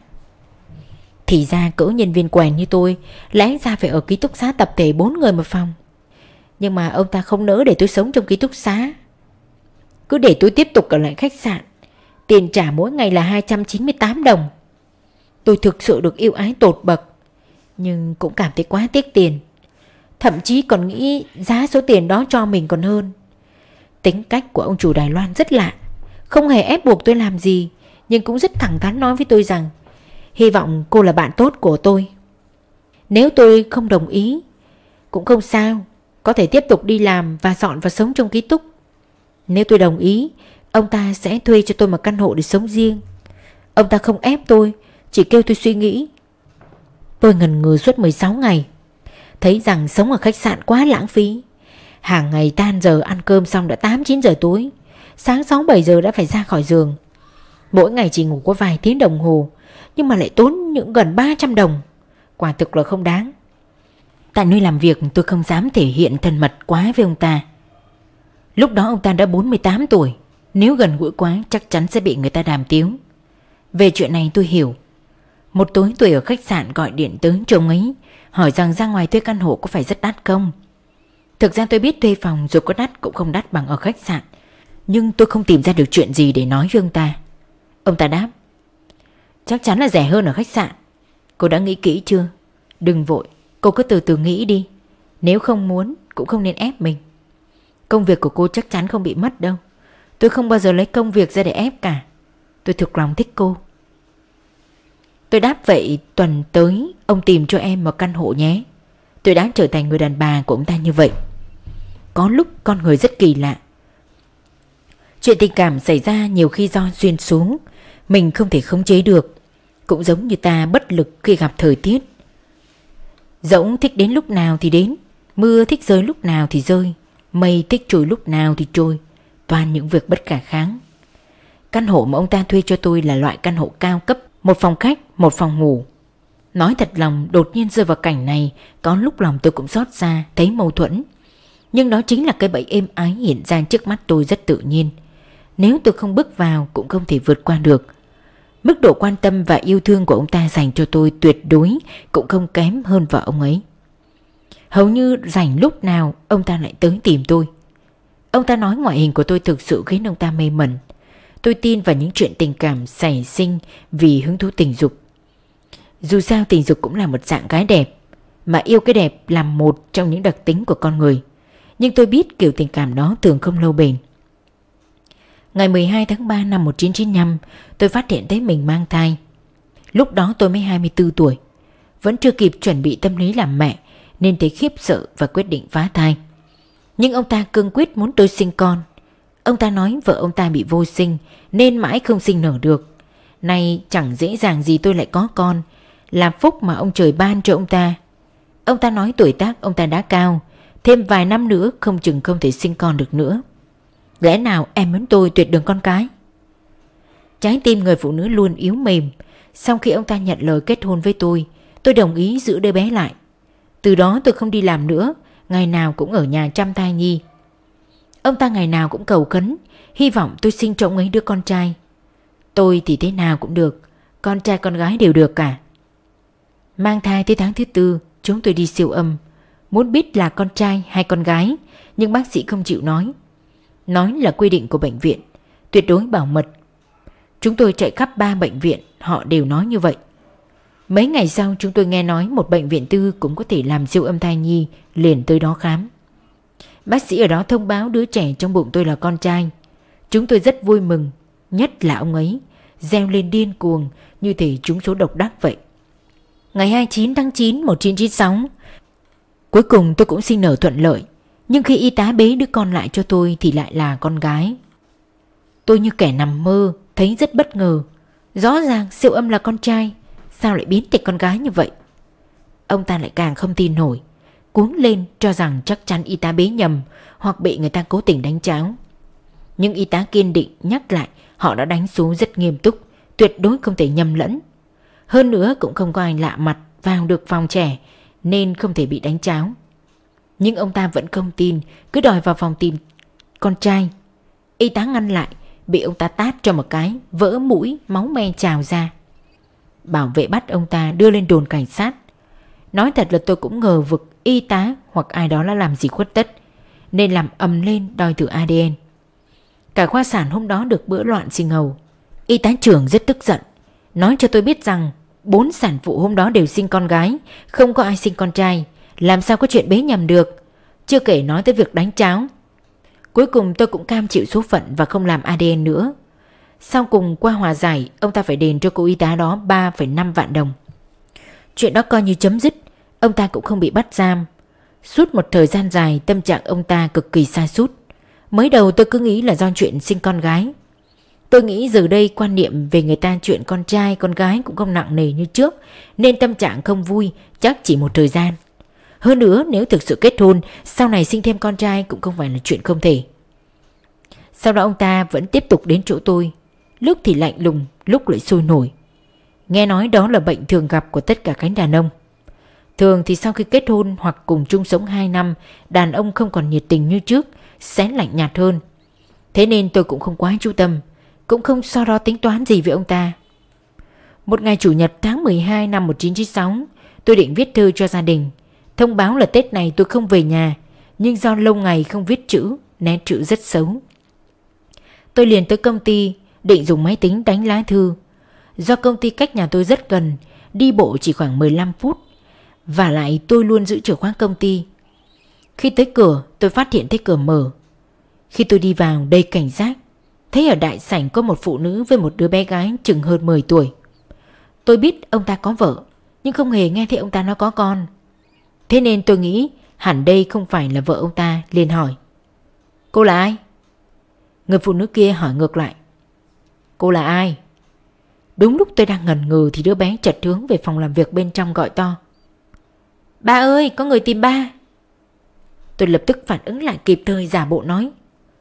S1: Thì ra cỡ nhân viên quèn như tôi lẽ ra phải ở ký túc xá tập thể 4 người một phòng. Nhưng mà ông ta không nỡ để tôi sống trong ký túc xá, cứ để tôi tiếp tục ở lại khách sạn. Tiền trả mỗi ngày là 298 đồng. Tôi thực sự được yêu ái tột bậc, nhưng cũng cảm thấy quá tiếc tiền. Thậm chí còn nghĩ giá số tiền đó cho mình còn hơn. Tính cách của ông chủ Đài Loan rất lạ, không hề ép buộc tôi làm gì, nhưng cũng rất thẳng thắn nói với tôi rằng hy vọng cô là bạn tốt của tôi. Nếu tôi không đồng ý cũng không sao, có thể tiếp tục đi làm và dọn vào sống trong ký túc. Nếu tôi đồng ý, ông ta sẽ thuê cho tôi một căn hộ để sống riêng. Ông ta không ép tôi, chỉ kêu tôi suy nghĩ. Tôi ngần ngừ suốt 16 ngày, thấy rằng sống ở khách sạn quá lãng phí. Hàng ngày tan giờ ăn cơm xong đã 8-9 giờ tối, sáng 6-7 giờ đã phải ra khỏi giường. Mỗi ngày chỉ ngủ có vài tiếng đồng hồ, nhưng mà lại tốn những gần 300 đồng. Quả thực là không đáng. Tại nơi làm việc tôi không dám thể hiện thân mật quá với ông ta. Lúc đó ông ta đã 48 tuổi, nếu gần gũi quá chắc chắn sẽ bị người ta đàm tiếu. Về chuyện này tôi hiểu. Một tối tôi ở khách sạn gọi điện tới cho ông ấy, hỏi rằng ra ngoài thuê căn hộ có phải rất đắt không. Thực ra tôi biết thuê phòng dù có đắt cũng không đắt bằng ở khách sạn, nhưng tôi không tìm ra được chuyện gì để nói với ông ta. Ông ta đáp: chắc chắn là rẻ hơn ở khách sạn. Cô đã nghĩ kỹ chưa? Đừng vội, cô cứ từ từ nghĩ đi. Nếu không muốn cũng không nên ép mình. Công việc của cô chắc chắn không bị mất đâu. Tôi không bao giờ lấy công việc ra để ép cả. Tôi thực lòng thích cô. Tôi đáp vậy tuần tới ông tìm cho em một căn hộ nhé. Tôi đã trở thành người đàn bà của ông ta như vậy. Có lúc con người rất kỳ lạ. Chuyện tình cảm xảy ra nhiều khi do duyên số, mình không thể khống chế được. Cũng giống như ta bất lực khi gặp thời tiết. Dẫu thích đến lúc nào thì đến, mưa thích rơi lúc nào thì rơi, mây thích trôi lúc nào thì trôi. Toàn những việc bất khả kháng. Căn hộ mà ông ta thuê cho tôi là loại căn hộ cao cấp, 1 phòng khách, 1 phòng ngủ. Nói thật lòng, đột nhiên rơi vào cảnh này, có lúc lòng tôi cũng xót xa, thấy mâu thuẫn. Nhưng đó chính là cái bẫy êm ái hiện ra trước mắt tôi rất tự nhiên. Nếu tôi không bước vào cũng không thể vượt qua được. Mức độ quan tâm và yêu thương của ông ta dành cho tôi tuyệt đối cũng không kém hơn vợ ông ấy. Hầu như rảnh lúc nào ông ta lại tới tìm tôi. Ông ta nói ngoại hình của tôi thực sự khiến ông ta mê mẩn. Tôi tin vào những chuyện tình cảm xảy sinh vì hứng thú tình dục. Dù sao tình dục cũng là một dạng gái đẹp, mà yêu cái đẹp là một trong những đặc tính của con người. Nhưng tôi biết kiểu tình cảm đó thường không lâu bền. Ngày 12 tháng 3 năm 1995, tôi phát hiện thấy mình mang thai. Lúc đó tôi mới 24 tuổi. Vẫn chưa kịp chuẩn bị tâm lý làm mẹ nên thấy khiếp sợ và quyết định phá thai. Nhưng ông ta cương quyết muốn tôi sinh con. Ông ta nói vợ ông ta bị vô sinh nên mãi không sinh nở được. Nay chẳng dễ dàng gì tôi lại có con, là phúc mà ông trời ban cho ông ta. Ông ta nói tuổi tác ông ta đã cao, thêm vài năm nữa không chừng không thể sinh con được nữa. Lẽ nào em muốn tôi tuyệt đường con cái? Trái tim người phụ nữ luôn yếu mềm. Sau khi ông ta nhận lời kết hôn với tôi đồng ý giữ đứa bé lại. Từ đó tôi không đi làm nữa, ngày nào cũng ở nhà chăm thai nhi. Ông ta ngày nào cũng cầu khấn, hy vọng tôi sinh cho ông ấy đứa con trai. Tôi thì thế nào cũng được, con trai con gái đều được cả. Mang thai tới tháng thứ 4, chúng tôi đi siêu âm. Muốn biết là con trai hay con gái, nhưng bác sĩ không chịu nói. Nói là quy định của bệnh viện, tuyệt đối bảo mật. Chúng tôi chạy khắp 3 bệnh viện, họ đều nói như vậy. Mấy ngày sau chúng tôi nghe nói một bệnh viện tư cũng có thể làm siêu âm thai nhi, liền tới đó khám. Bác sĩ ở đó thông báo đứa trẻ trong bụng tôi là con trai. Chúng tôi rất vui mừng, nhất là ông ấy, reo lên điên cuồng như thể trúng số độc đắc vậy. Ngày 29 tháng 9 1996, cuối cùng tôi cũng sinh nở thuận lợi. Nhưng khi y tá bế đứa con lại cho tôi thì lại là con gái. Tôi như kẻ nằm mơ, thấy rất bất ngờ. Rõ ràng siêu âm là con trai, sao lại biến thành con gái như vậy? Ông ta lại càng không tin nổi, cuống lên cho rằng chắc chắn y tá bế nhầm hoặc bị người ta cố tình đánh cháo. Nhưng y tá kiên định nhắc lại họ đã đánh số rất nghiêm túc, tuyệt đối không thể nhầm lẫn. Hơn nữa cũng không có ai lạ mặt vào được phòng trẻ nên không thể bị đánh cháo. Nhưng ông ta vẫn không tin, cứ đòi vào phòng tìm con trai. Y tá ngăn lại, bị ông ta tát cho một cái, vỡ mũi, máu me trào ra. Bảo vệ bắt ông ta đưa lên đồn cảnh sát. Nói thật là tôi cũng ngờ vực y tá hoặc ai đó đã làm gì khuất tất, nên làm ầm lên đòi thử ADN. Cả khoa sản hôm đó được bữa loạn sinh hầu. Y tá trưởng rất tức giận, nói cho tôi biết rằng 4 sản phụ hôm đó đều sinh con gái, không có ai sinh con trai, làm sao có chuyện bế nhầm được. Chưa kể nói tới việc đánh cháo. Cuối cùng tôi cũng cam chịu số phận và không làm ADN nữa. Sau cùng qua hòa giải, ông ta phải đền cho cô y tá đó 3,5 vạn đồng. Chuyện đó coi như chấm dứt, ông ta cũng không bị bắt giam. Suốt một thời gian dài tâm trạng ông ta cực kỳ sa sút. Mới đầu tôi cứ nghĩ là do chuyện sinh con gái. Tôi nghĩ giờ đây quan niệm về người ta chuyện con trai con gái cũng không nặng nề như trước, nên tâm trạng không vui chắc chỉ một thời gian. Hơn nữa nếu thực sự kết hôn, sau này sinh thêm con trai cũng không phải là chuyện không thể. Sau đó ông ta vẫn tiếp tục đến chỗ tôi. lúc thì lạnh lùng, lúc lại sôi nổi. Nghe nói đó là bệnh thường gặp của tất cả cánh đàn ông. Thường thì sau khi kết hôn hoặc cùng chung sống 2 năm, đàn ông không còn nhiệt tình như trước, sẽ lạnh nhạt hơn. Thế nên tôi cũng không quá chú tâm, cũng không so đo tính toán gì với ông ta. Một ngày Chủ nhật tháng 12 năm 1996, tôi định viết thư cho gia đình, thông báo là Tết này tôi không về nhà, nhưng do lâu ngày không viết chữ, nét chữ rất xấu. Tôi liền tới công ty, định dùng máy tính đánh lá thư. Do công ty cách nhà tôi rất gần, đi bộ chỉ khoảng 15 phút. Và lại tôi luôn giữ chìa khóa công ty. Khi tới cửa, tôi phát hiện thấy cửa mở. Khi tôi đi vào đầy cảnh giác, thấy ở đại sảnh có một phụ nữ với một đứa bé gái chừng hơn 10 tuổi. Tôi biết ông ta có vợ, nhưng không hề nghe thấy ông ta nói có con. Thế nên tôi nghĩ hẳn đây không phải là vợ ông ta, liền hỏi: "Cô là ai?" Người phụ nữ kia hỏi ngược lại: "Cô là ai?" Đúng lúc tôi đang ngần ngừ thì đứa bé chợt hướng về phòng làm việc bên trong gọi to: "Ba ơi, có người tìm ba." Tôi lập tức phản ứng lại kịp thời, giả bộ nói: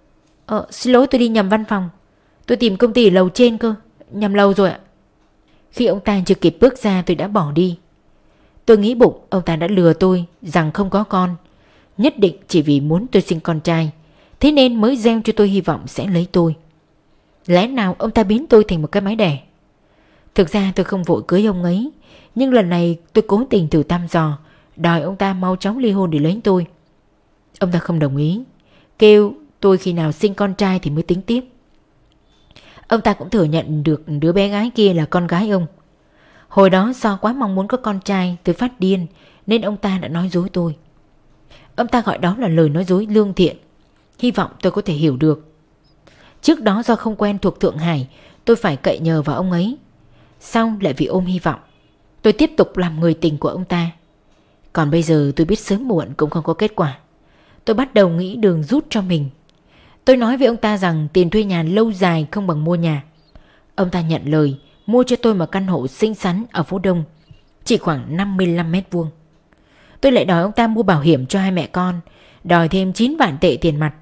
S1: Xin lỗi, tôi đi nhầm văn phòng. Tôi tìm công ty ở lầu trên cơ, nhầm lầu rồi ạ." Khi ông ta chưa kịp bước ra tôi đã bỏ đi. Tôi nghĩ bụng ông ta đã lừa tôi rằng không có con, nhất định chỉ vì muốn tôi sinh con trai, thế nên mới gieo cho tôi hy vọng sẽ lấy tôi. Lẽ nào ông ta biến tôi thành một cái máy đẻ? Thực ra tôi không vội cưới ông ấy, nhưng lần này tôi cố tình thử thăm dò, đòi ông ta mau chóng ly hôn để lấy tôi. Ông ta không đồng ý, kêu tôi khi nào sinh con trai thì mới tính tiếp. Ông ta cũng thừa nhận được đứa bé gái kia là con gái ông. Hồi đó do quá mong muốn có con trai, tôi phát điên nên ông ta đã nói dối tôi. Ông ta gọi đó là lời nói dối lương thiện, hy vọng tôi có thể hiểu được. Trước đó do không quen thuộc Thượng Hải, tôi phải cậy nhờ vào ông ấy. Sau lại vì ôm hy vọng, tôi tiếp tục làm người tình của ông ta. Còn bây giờ tôi biết sớm muộn cũng không có kết quả. Tôi bắt đầu nghĩ đường rút cho mình. Tôi nói với ông ta rằng tiền thuê nhà lâu dài không bằng mua nhà. Ông ta nhận lời mua cho tôi một căn hộ xinh xắn ở phố Đông, chỉ khoảng 55 mét vuông. Tôi lại đòi ông ta mua bảo hiểm cho hai mẹ con, đòi thêm 9 vạn tệ tiền mặt.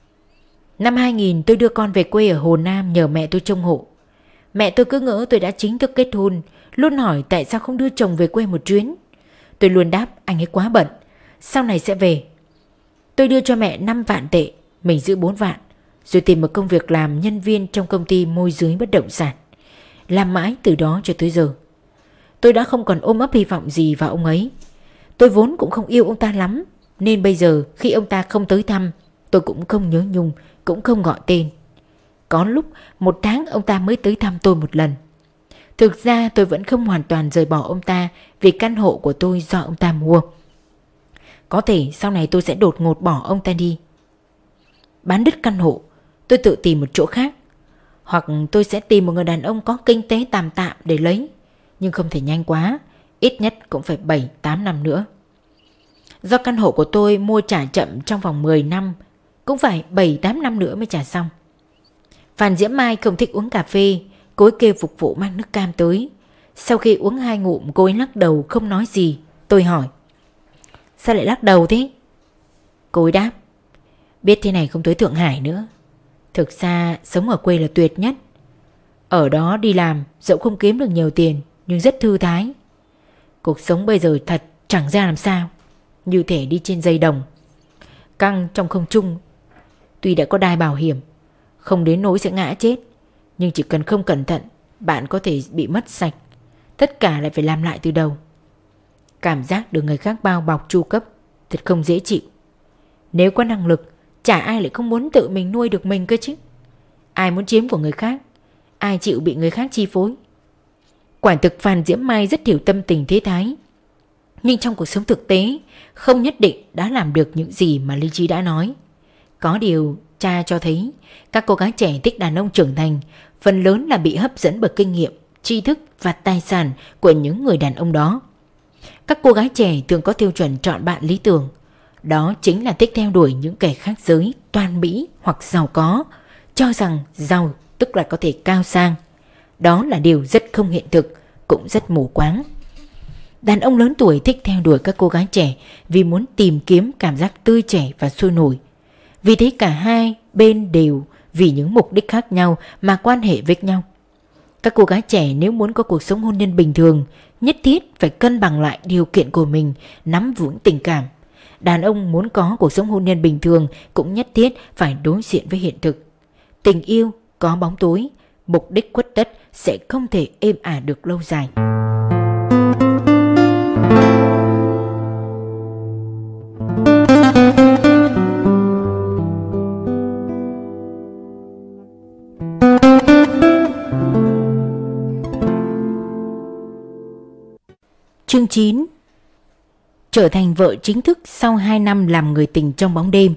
S1: Năm 2000 tôi đưa con về quê ở Hồ Nam nhờ mẹ tôi trông hộ. Mẹ tôi cứ ngỡ tôi đã chính thức kết hôn, luôn hỏi tại sao không đưa chồng về quê một chuyến. Tôi luôn đáp anh ấy quá bận, sau này sẽ về. Tôi đưa cho mẹ 5 vạn tệ, mình giữ 4 vạn, rồi tìm một công việc làm nhân viên trong công ty môi giới bất động sản. Làm mãi từ đó cho tới giờ. Tôi đã không còn ôm ấp hy vọng gì vào ông ấy. Tôi vốn cũng không yêu ông ta lắm, nên bây giờ khi ông ta không tới thăm, tôi cũng không nhớ nhung, cũng không gọi tên. Có lúc 1 tháng ông ta mới tới thăm tôi một lần. Thực ra tôi vẫn không hoàn toàn rời bỏ ông ta vì căn hộ của tôi do ông ta mua. Có thể sau này tôi sẽ đột ngột bỏ ông ta đi, bán đứt căn hộ, tôi tự tìm một chỗ khác. Hoặc tôi sẽ tìm một người đàn ông có kinh tế tạm tạm để lấy, nhưng không thể nhanh quá, ít nhất cũng phải 7-8 năm nữa. Do căn hộ của tôi mua trả chậm trong vòng 10 năm, cũng phải 7-8 năm nữa mới trả xong. Phan Diễm Mai không thích uống cà phê, cô ấy kêu phục vụ mang nước cam tới. Sau khi uống 2 ngụm cô ấy lắc đầu không nói gì. Tôi hỏi: "Sao lại lắc đầu thế?" Cô ấy đáp: "Biết thế này không tới Thượng Hải nữa. Thực ra sống ở quê là tuyệt nhất. Ở đó đi làm dẫu không kiếm được nhiều tiền nhưng rất thư thái. Cuộc sống bây giờ thật chẳng ra làm sao, như thể đi trên dây đồng, căng trong không trung. Tuy đã có đai bảo hiểm, không đến nỗi sẽ ngã chết, nhưng chỉ cần không cẩn thận bạn có thể bị mất sạch. Tất cả lại phải làm lại từ đầu. Cảm giác được người khác bao bọc chu cấp thật không dễ chịu. Nếu có năng lực, chả ai lại không muốn tự mình nuôi được mình cơ chứ. Ai muốn chiếm của người khác, ai chịu bị người khác chi phối." Quả thực Phan Diễm Mai rất hiểu tâm tình thế thái, nhưng trong cuộc sống thực tế không nhất định đã làm được những gì mà lý trí đã nói. Có điều cha cho thấy các cô gái trẻ thích đàn ông trưởng thành phần lớn là bị hấp dẫn bởi kinh nghiệm, tri thức và tài sản của những người đàn ông đó. Các cô gái trẻ thường có tiêu chuẩn chọn bạn lý tưởng, đó chính là thích theo đuổi những kẻ khác giới, toan mỹ hoặc giàu có, cho rằng giàu tức là có thể cao sang. Đó là điều rất không hiện thực, cũng rất mù quáng. Đàn ông lớn tuổi thích theo đuổi các cô gái trẻ vì muốn tìm kiếm cảm giác tươi trẻ và sôi nổi. Vì thế cả hai bên đều vì những mục đích khác nhau mà quan hệ với nhau. Các cô gái trẻ nếu muốn có cuộc sống hôn nhân bình thường, nhất thiết phải cân bằng lại điều kiện của mình, nắm vững tình cảm. Đàn ông muốn có cuộc sống hôn nhân bình thường cũng nhất thiết phải đối diện với hiện thực. Tình yêu có bóng tối, mục đích khuất tất sẽ không thể êm ả được lâu dài. Chương 9. Trở thành vợ chính thức sau 2 năm làm người tình trong bóng đêm.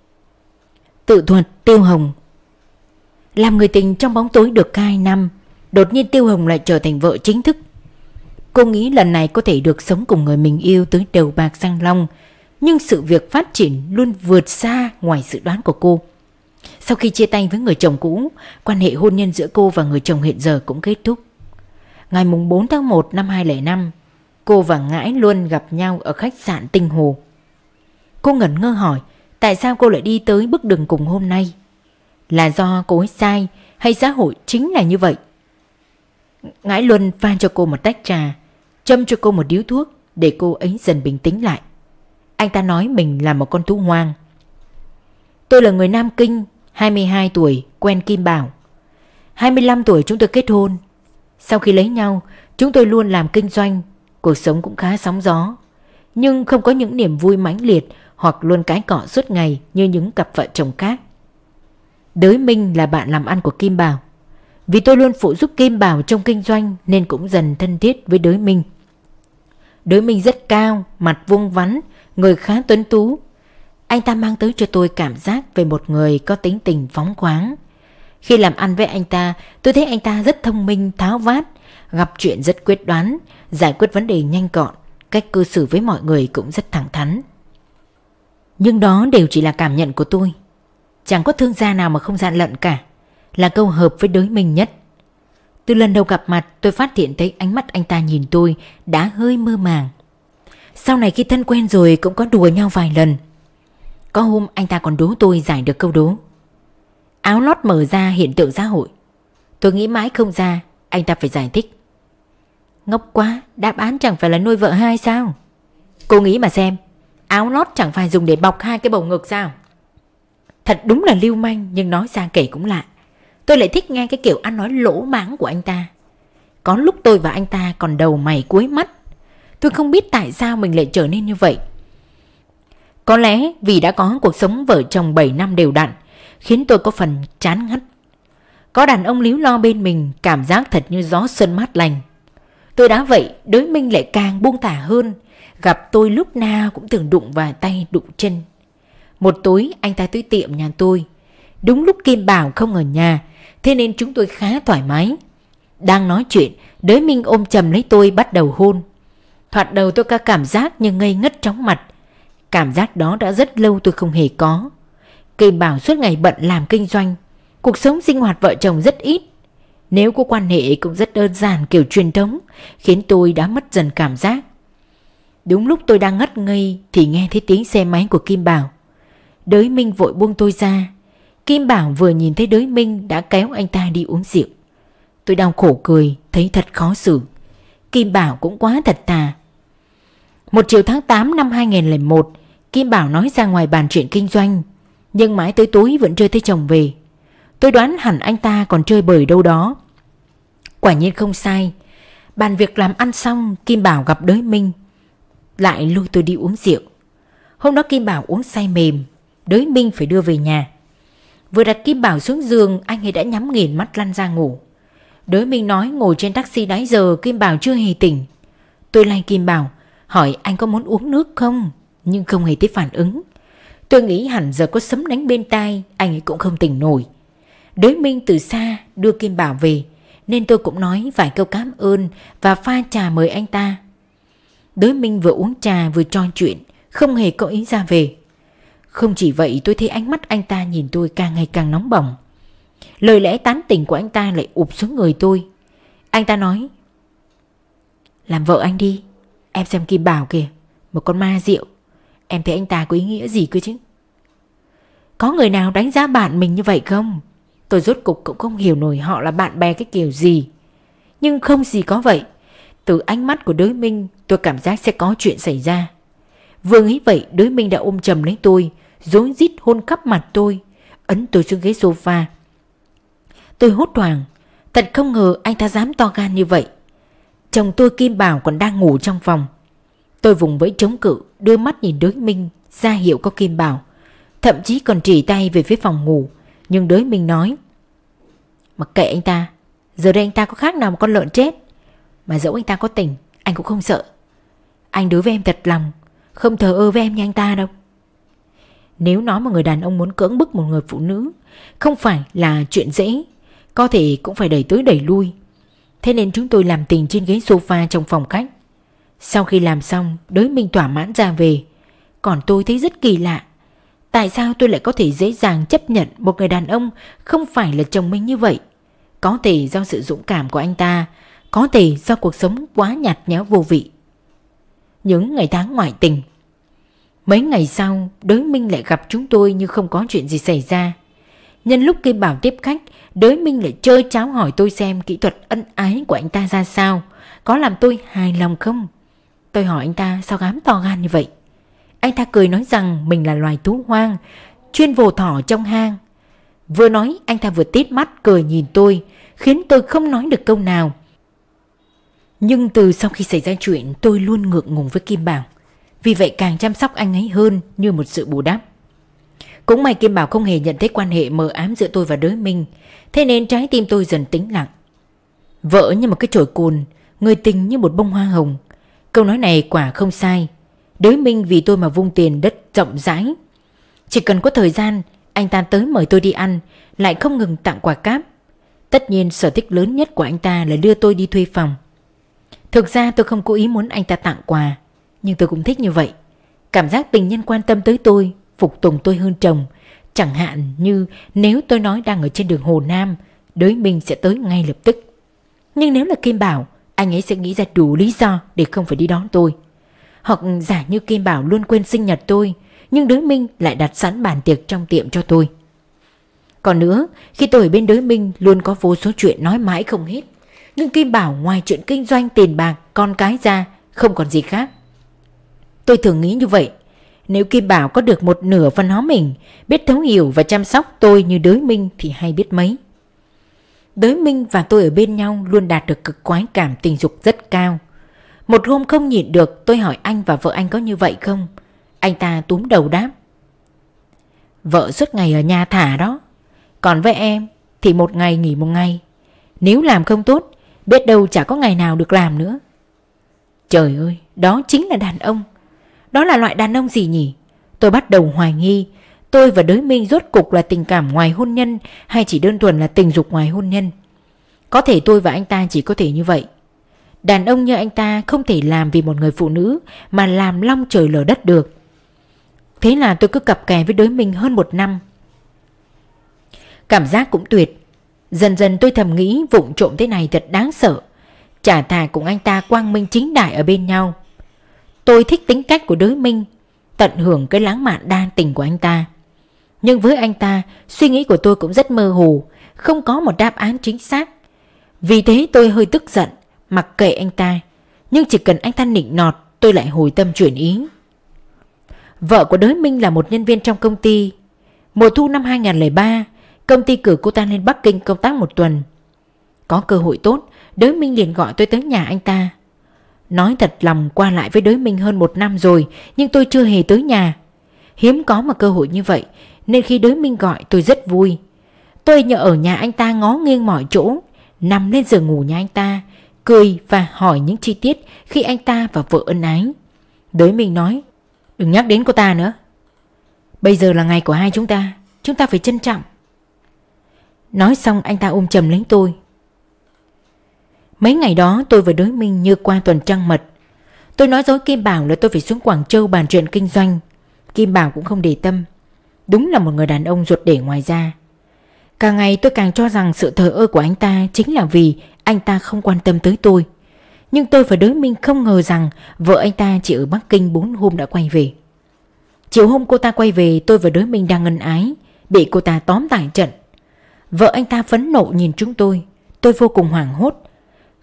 S1: Tự thuật Tiêu Hồng. Làm người tình trong bóng tối được 2 năm, đột nhiên Tiêu Hồng lại trở thành vợ chính thức. Cô nghĩ lần này có thể được sống cùng người mình yêu tới đầu bạc răng long, nhưng sự việc phát triển luôn vượt xa ngoài dự đoán của cô. Sau khi chia tay với người chồng cũ, quan hệ hôn nhân giữa cô và người chồng hiện giờ cũng kết thúc. Ngày 4 tháng 1 năm 2005, cô và Ngãi Luân gặp nhau ở khách sạn Tinh Hồ. Cô ngẩn ngơ hỏi tại sao cô lại đi tới bước đường cùng hôm nay. Là do cô ấy sai hay xã hội chính là như vậy? Ngãi Luân pha cho cô một tách trà, châm cho cô một điếu thuốc để cô ấy dần bình tĩnh lại. Anh ta nói mình là một con thú hoang. Tôi là người Nam Kinh, 22 tuổi, quen Kim Bảo. 25 tuổi chúng tôi kết hôn. Sau khi lấy nhau, chúng tôi luôn làm kinh doanh. Cuộc sống cũng khá sóng gió, nhưng không có những niềm vui mãnh liệt hoặc luôn cãi cọ suốt ngày như những cặp vợ chồng khác. Đới Minh là bạn làm ăn của Kim Bảo. Vì tôi luôn phụ giúp Kim Bảo trong kinh doanh nên cũng dần thân thiết với Đới Minh. Đới Minh rất cao, mặt vuông vắn, người khá tuấn tú. Anh ta mang tới cho tôi cảm giác về một người có tính tình phóng khoáng. Khi làm ăn với anh ta, tôi thấy anh ta rất thông minh, tháo vát, gặp chuyện rất quyết đoán, giải quyết vấn đề nhanh gọn, cách cư xử với mọi người cũng rất thẳng thắn. Nhưng đó đều chỉ là cảm nhận của tôi. Chẳng có thương gia nào mà không gian lận cả, là câu hợp với Đới Minh nhất. Từ lần đầu gặp mặt tôi phát hiện thấy ánh mắt anh ta nhìn tôi đã hơi mơ màng. Sau này khi thân quen rồi cũng có đùa nhau vài lần. Có hôm anh ta còn đố tôi giải được câu đố. Áo lót mở ra hiện tượng xã hội. Tôi nghĩ mãi không ra, anh ta phải giải thích. Ngốc quá, đáp án chẳng phải là nuôi vợ hai sao? Cô nghĩ mà xem, áo lót chẳng phải dùng để bọc hai cái bầu ngực sao? Thật đúng là lưu manh, nhưng nói ra kể cũng lạ. Tôi lại thích nghe cái kiểu ăn nói lỗ mãng của anh ta. Có lúc tôi và anh ta còn đầu mày cuối mắt. Tôi không biết tại sao mình lại trở nên như vậy. Có lẽ vì đã có cuộc sống vợ chồng 7 năm đều đặn, khiến tôi có phần chán ngắt. Có đàn ông líu lo bên mình, cảm giác thật như gió xuân mát lành. Tôi đã vậy, Đới Minh lại càng buông thả hơn. Gặp tôi lúc nào cũng tưởng đụng vào tay đụng chân. Một tối anh ta tới tiệm nhà tôi. Đúng lúc Kim Bảo không ở nhà, thế nên chúng tôi khá thoải mái. Đang nói chuyện, Đới Minh ôm chầm lấy tôi bắt đầu hôn. Thoạt đầu tôi có cảm giác như ngây ngất chóng mặt. Cảm giác đó đã rất lâu tôi không hề có. Kim Bảo suốt ngày bận làm kinh doanh, cuộc sống sinh hoạt vợ chồng rất ít. Nếu có quan hệ cũng rất đơn giản kiểu truyền thống, khiến tôi đã mất dần cảm giác. Đúng lúc tôi đang ngất ngây thì nghe thấy tiếng xe máy của Kim Bảo. Đới Minh vội buông tôi ra. Kim Bảo vừa nhìn thấy Đới Minh đã kéo anh ta đi uống rượu. Tôi đau khổ cười, thấy thật khó xử. Kim Bảo cũng quá thật thà. Một chiều tháng 8 năm 2001, Kim Bảo nói ra ngoài bàn chuyện kinh doanh, nhưng mãi tới tối vẫn chưa thấy chồng về. Tôi đoán hẳn anh ta còn chơi bời đâu đó. Quả nhiên không sai. Bàn việc làm ăn xong, Kim Bảo gặp Đới Minh, lại lôi tôi đi uống rượu. Hôm đó Kim Bảo uống say mềm, Đới Minh phải đưa về nhà. Vừa đặt Kim Bảo xuống giường, anh ấy đã nhắm nghiền mắt lăn ra ngủ. Đới Minh nói ngồi trên taxi đáy giờ Kim Bảo chưa hề tỉnh. Tôi lay Kim Bảo, hỏi anh có muốn uống nước không, nhưng không hề thấy phản ứng. Tôi nghĩ hẳn giờ có sấm đánh bên tai, anh ấy cũng không tỉnh nổi. Đới Minh từ xa đưa Kim Bảo về, nên tôi cũng nói vài câu cảm ơn và pha trà mời anh ta. Đới Minh vừa uống trà vừa trò chuyện, không hề có ý ra về. Không chỉ vậy, tôi thấy ánh mắt anh ta nhìn tôi càng ngày càng nóng bỏng. Lời lẽ tán tỉnh của anh ta lại ụp xuống người tôi. Anh ta nói: làm vợ anh đi. Em xem Kim Bảo kìa, một con ma rượu. Em thấy anh ta có ý nghĩa gì cơ chứ? Có người nào đánh giá bạn mình như vậy không? Tôi rốt cục cũng không hiểu nổi họ là bạn bè cái kiểu gì. Nhưng không gì có vậy. Từ ánh mắt của Đới Minh tôi cảm giác sẽ có chuyện xảy ra. Vừa nghĩ vậy, Đới Minh đã ôm chầm lấy tôi, rối rít hôn khắp mặt tôi, ấn tôi xuống ghế sofa. Tôi hốt hoảng, thật không ngờ anh ta dám to gan như vậy. Chồng tôi Kim Bảo còn đang ngủ trong phòng. Tôi vùng vẫy chống cự, đưa mắt nhìn Đới Minh ra hiệu có Kim Bảo, thậm chí còn chỉ tay về phía phòng ngủ. Nhưng Đới Minh nói: mặc kệ anh ta, giờ đây anh ta có khác nào một con lợn chết. Mà dẫu anh ta có tình, anh cũng không sợ. Anh đối với em thật lòng, không thờ ơ với em như anh ta đâu. Nếu nói một người đàn ông muốn cưỡng bức một người phụ nữ không phải là chuyện dễ, có thể cũng phải đẩy tới đẩy lui. Thế nên chúng tôi làm tình trên ghế sofa trong phòng khách. Sau khi làm xong, Đới Minh thỏa mãn ra về. Còn tôi thấy rất kỳ lạ. Tại sao tôi lại có thể dễ dàng chấp nhận một người đàn ông không phải là chồng mình như vậy? Có thể do sự dũng cảm của anh ta, có thể do cuộc sống quá nhạt nhẽo vô vị. Những ngày tháng ngoại tình. Mấy ngày sau, Đới Minh lại gặp chúng tôi như không có chuyện gì xảy ra. Nhân lúc Kim Bảo tiếp khách, Đới Minh lại chơi cháo hỏi tôi xem kỹ thuật ân ái của anh ta ra sao, có làm tôi hài lòng không. Tôi hỏi anh ta sao dám to gan như vậy. Anh ta cười nói rằng mình là loài thú hoang, chuyên vồ thỏ trong hang. Vừa nói anh ta vừa tít mắt cười nhìn tôi, khiến tôi không nói được câu nào. Nhưng từ sau khi xảy ra chuyện, tôi luôn ngượng ngùng với Kim Bảo, vì vậy càng chăm sóc anh ấy hơn như một sự bù đắp. Cũng may Kim Bảo không hề nhận thấy quan hệ mờ ám giữa tôi và Đới Minh, thế nên trái tim tôi dần tĩnh lặng. Vợ như một cái chổi cồn, người tình như một bông hoa hồng. Câu nói này quả không sai. Đới Minh vì tôi mà vung tiền đất rộng rãi. Chỉ cần có thời gian, anh ta tới mời tôi đi ăn, lại không ngừng tặng quà cáp. Tất nhiên sở thích lớn nhất của anh ta là đưa tôi đi thuê phòng. Thực ra tôi không cố ý muốn anh ta tặng quà, nhưng tôi cũng thích như vậy. Cảm giác tình nhân quan tâm tới tôi, phục tùng tôi hơn chồng. Chẳng hạn như nếu tôi nói đang ở trên đường Hồ Nam, Đới Minh sẽ tới ngay lập tức. Nhưng nếu là Kim Bảo, anh ấy sẽ nghĩ ra đủ lý do để không phải đi đón tôi. Hoặc giả như Kim Bảo luôn quên sinh nhật tôi, nhưng Đới Minh lại đặt sẵn bàn tiệc trong tiệm cho tôi. Còn nữa, khi tôi ở bên Đới Minh luôn có vô số chuyện nói mãi không hết. Nhưng Kim Bảo ngoài chuyện kinh doanh tiền bạc, con cái ra, không còn gì khác. Tôi thường nghĩ như vậy. Nếu Kim Bảo có được một nửa văn hóa mình, biết thấu hiểu và chăm sóc tôi như Đới Minh thì hay biết mấy. Đới Minh và tôi ở bên nhau luôn đạt được cực khoái cảm tình dục rất cao. Một hôm không nhịn được, tôi hỏi anh và vợ anh có như vậy không. Anh ta túm đầu đáp: vợ suốt ngày ở nhà thả đó. Còn với em thì một ngày nghỉ một ngày. Nếu làm không tốt, biết đâu chả có ngày nào được làm nữa. Trời ơi, đó chính là đàn ông. Đó là loại đàn ông gì nhỉ? Tôi bắt đầu hoài nghi tôi và Đới Minh rốt cục là tình cảm ngoài hôn nhân hay chỉ đơn thuần là tình dục ngoài hôn nhân. Có thể tôi và anh ta chỉ có thể như vậy. Đàn ông như anh ta không thể làm vì một người phụ nữ mà làm long trời lở đất được. Thế là tôi cứ cặp kè với Đới Minh hơn 1 năm. Cảm giác cũng tuyệt. Dần dần tôi thầm nghĩ vụng trộm thế này thật đáng sợ. Chả thà cùng anh ta quang minh chính đại ở bên nhau. Tôi thích tính cách của Đới Minh, tận hưởng cái lãng mạn đa tình của anh ta. Nhưng với anh ta, suy nghĩ của tôi cũng rất mơ hồ, không có một đáp án chính xác. Vì thế tôi hơi tức giận, mặc kệ anh ta. Nhưng chỉ cần anh ta nịnh nọt, tôi lại hồi tâm chuyển ý. Vợ của Đới Minh là một nhân viên trong công ty. Mùa thu năm 2003, công ty cử cô ta lên Bắc Kinh công tác 1 tuần. Có cơ hội tốt, Đới Minh liền gọi tôi tới nhà anh ta. Nói thật lòng, qua lại với Đới Minh hơn 1 năm rồi, nhưng tôi chưa hề tới nhà. Hiếm có một cơ hội như vậy, nên khi Đới Minh gọi tôi rất vui. Tôi nhờ ở nhà anh ta ngó nghiêng mọi chỗ, nằm lên giường ngủ nhà anh ta, cười và hỏi những chi tiết khi anh ta và vợ ân ái. Đới Minh nói: đừng nhắc đến cô ta nữa. Bây giờ là ngày của hai chúng ta phải trân trọng. Nói xong anh ta ôm chầm lấy tôi. Mấy ngày đó tôi và Đới Minh như qua tuần trăng mật. Tôi nói dối Kim Bảo là tôi phải xuống Quảng Châu bàn chuyện kinh doanh. Kim Bảo cũng không để tâm. Đúng là một người đàn ông ruột để ngoài da. Càng ngày tôi càng cho rằng sự thờ ơ của anh ta chính là vì anh ta không quan tâm tới tôi. Nhưng tôi và Đới Minh không ngờ rằng vợ anh ta chỉ ở Bắc Kinh 4 hôm đã quay về. Chiều hôm cô ta quay về, tôi và Đới Minh đang ân ái, bị cô ta tóm tại trận. Vợ anh ta phẫn nộ nhìn chúng tôi vô cùng hoảng hốt.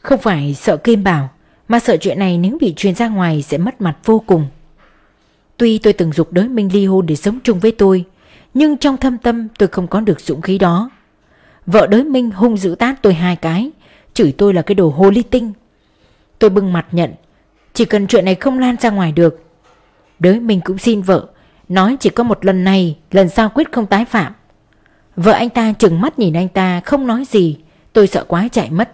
S1: Không phải sợ Kim Bảo, mà sợ chuyện này nếu bị truyền ra ngoài sẽ mất mặt vô cùng. Tuy tôi từng giục Đới Minh ly hôn để sống chung với tôi, nhưng trong thâm tâm tôi không có được dũng khí đó. Vợ Đới Minh hung dữ tát tôi 2 cái, chửi tôi là cái đồ hồ ly tinh. Tôi bưng mặt nhận, chỉ cần chuyện này không lan ra ngoài được. Đới Minh cũng xin vợ, nói chỉ có một lần này, lần sau quyết không tái phạm. Vợ anh ta trừng mắt nhìn anh ta không nói gì, tôi sợ quá chạy mất.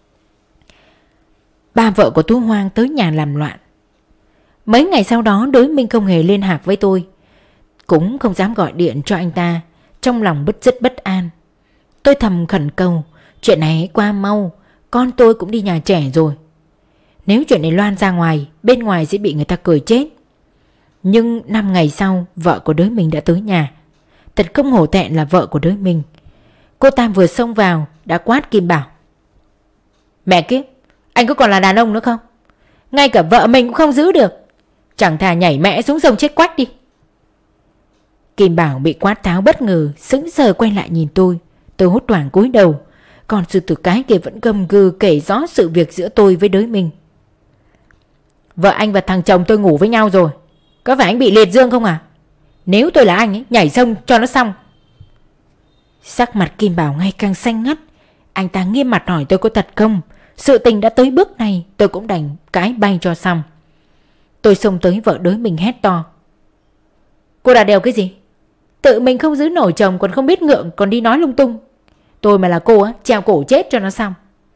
S1: Ba vợ của Tú Hoang tới nhà làm loạn. Mấy ngày sau đó Đới Minh không hề liên lạc với tôi, cũng không dám gọi điện cho anh ta, trong lòng rất bất an. Tôi thầm khẩn cầu chuyện này hãy qua mau, con tôi cũng đi nhà trẻ rồi. Nếu chuyện này loan ra ngoài, bên ngoài sẽ bị người ta cười chết. Nhưng 5 ngày sau, vợ của Đới Minh đã tới nhà. Thật không hổ thẹn là vợ của Đới Minh. Cô ta vừa xông vào đã quát Kim Bảo: "Mẹ kiếp, anh có còn là đàn ông nữa không? Ngay cả vợ mình cũng không giữ được, chẳng thà nhảy mẹ xuống sông chết quách đi." Kim Bảo bị quát tháo bất ngờ, sững sờ quay lại nhìn tôi. Tôi hốt hoảng cúi đầu, còn sư tử cái kia vẫn gầm gừ kể rõ sự việc giữa tôi với Đới Minh. "Vợ anh và thằng chồng tôi ngủ với nhau rồi, có phải anh bị liệt dương không à? Nếu tôi là anh ấy, nhảy sông cho nó xong." Sắc mặt Kim Bảo ngày càng xanh ngắt. Anh ta nghiêm mặt hỏi tôi có thật không. Sự tình đã tới bước này, tôi cũng đành cái bay cho xong. Tôi xông tới vợ Đới Minh hét to: "Cô đã đèo cái gì? Tự mình không giữ nổi chồng còn không biết ngượng, còn đi nói lung tung. Tôi mà là cô á, treo cổ chết cho nó xong."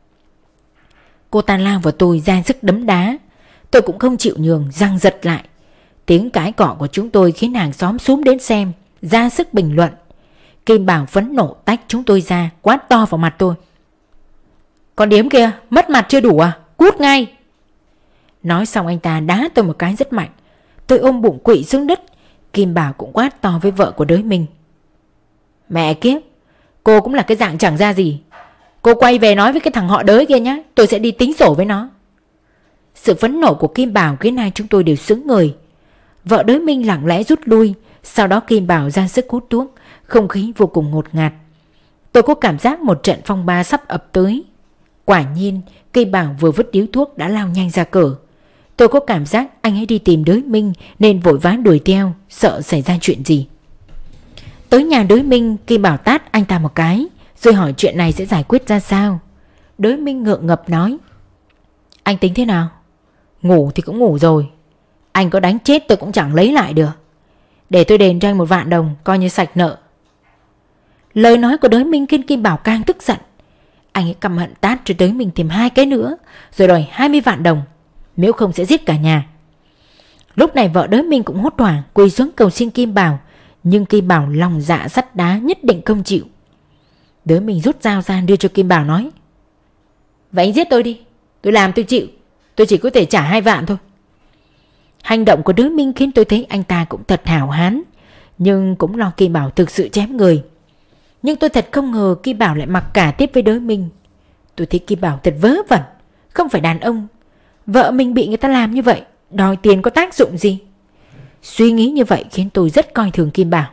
S1: Cô ta lao vào tôi ra sức đấm đá. Tôi cũng không chịu nhường, răng giật lại. Tiếng cãi cọ của chúng tôi khiến hàng xóm xúm đến xem, ra sức bình luận. Kim Bảo phẫn nộ tách chúng tôi ra, quát to vào mặt tôi: "Con điếm kia, mất mặt chưa đủ à? Cút ngay!" Nói xong anh ta đá tôi một cái rất mạnh. Tôi ôm bụng quỵ xuống đất. Kim Bảo cũng quát to với vợ của Đới Minh: "Mẹ kiếp, cô cũng là cái dạng chẳng ra gì. Cô quay về nói với cái thằng họ Đới kia nhé, tôi sẽ đi tính sổ với nó." Sự phẫn nộ của Kim Bảo khiến hai chúng tôi đều sững người. Vợ Đới Minh lặng lẽ rút lui. Sau đó Kim Bảo ra sức hút thuốc. Không khí vô cùng ngột ngạt. Tôi có cảm giác một trận phong ba sắp ập tới. Quả nhiên Kim Bảo vừa vứt điếu thuốc đã lao nhanh ra cửa. Tôi có cảm giác anh ấy đi tìm Đới Minh nên vội vã đuổi theo, sợ xảy ra chuyện gì. Tới nhà Đới Minh, Kim Bảo tát anh ta một cái, rồi hỏi chuyện này sẽ giải quyết ra sao. Đới Minh ngượng ngập nói: "Anh tính thế nào? Ngủ thì cũng ngủ rồi. Anh có đánh chết tôi cũng chẳng lấy lại được. Để tôi đền cho anh 1.000.000 đồng, coi như sạch nợ." Lời nói của Đới Minh khiến Kim Bảo càng tức giận. Anh ấy căm hận tát cho Đới Minh thêm 2 cái nữa, rồi đòi 20 vạn đồng, nếu không sẽ giết cả nhà. Lúc này vợ Đới Minh cũng hốt hoảng quỳ xuống cầu xin Kim Bảo, nhưng Kim Bảo lòng dạ sắt đá nhất định không chịu. Đới Minh rút dao ra đưa cho Kim Bảo nói: "Vậy anh giết tôi đi, tôi làm tôi chịu, tôi chỉ có thể trả 2 vạn thôi." Hành động của Đới Minh khiến tôi thấy anh ta cũng thật hảo hán, nhưng cũng lo Kim Bảo thực sự chém người. Nhưng tôi thật không ngờ Kim Bảo lại mặc cả tiếp với Đới Minh. Tôi thấy Kim Bảo thật vớ vẩn, không phải đàn ông. Vợ mình bị người ta làm như vậy, đòi tiền có tác dụng gì? Suy nghĩ như vậy khiến tôi rất coi thường Kim Bảo.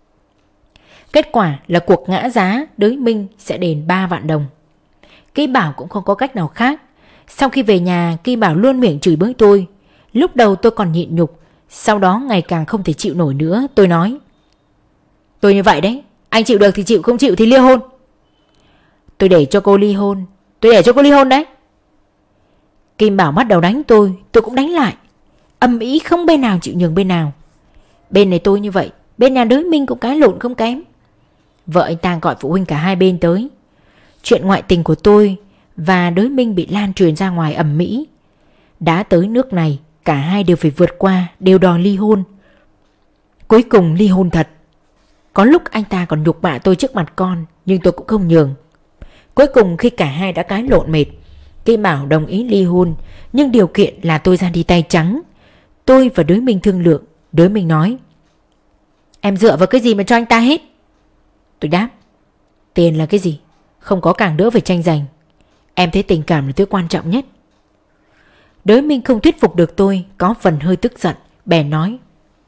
S1: Kết quả là cuộc ngã giá Đới Minh sẽ đền 3 vạn đồng. Kim Bảo cũng không có cách nào khác. Sau khi về nhà, Kim Bảo luôn miệng chửi bới tôi. Lúc đầu tôi còn nhịn nhục, sau đó ngày càng không thể chịu nổi nữa. Tôi nói: "Tôi như vậy đấy, anh chịu được thì chịu, không chịu thì ly hôn." Tôi để cho cô ly hôn, tôi để cho cô ly hôn đấy. Kim Bảo bắt đầu đánh tôi cũng đánh lại. Ầm ĩ không bên nào chịu nhường bên nào. Bên này tôi như vậy, bên nhà Đới Minh cũng cãi lộn không kém. Vợ anh ta gọi phụ huynh cả hai bên tới. Chuyện ngoại tình của tôi và Đới Minh bị lan truyền ra ngoài ầm ĩ. Đã tới nước này, cả hai đều phải vượt qua, đều đòi ly hôn. Cuối cùng ly hôn thật. Có lúc anh ta còn nhục mạ tôi trước mặt con, nhưng tôi cũng không nhường. Cuối cùng khi cả hai đã cãi lộn mệt, Kim Bảo đồng ý ly hôn, nhưng điều kiện là tôi ra đi tay trắng. Tôi và Đới Minh thương lượng. Đới Minh nói: "Em dựa vào cái gì mà cho anh ta hết?" Tôi đáp: "Tiền là cái gì? Không có càng đỡ phải tranh giành. Em thấy tình cảm là thứ quan trọng nhất." Đới Minh không thuyết phục được tôi, có phần hơi tức giận, bèn nói: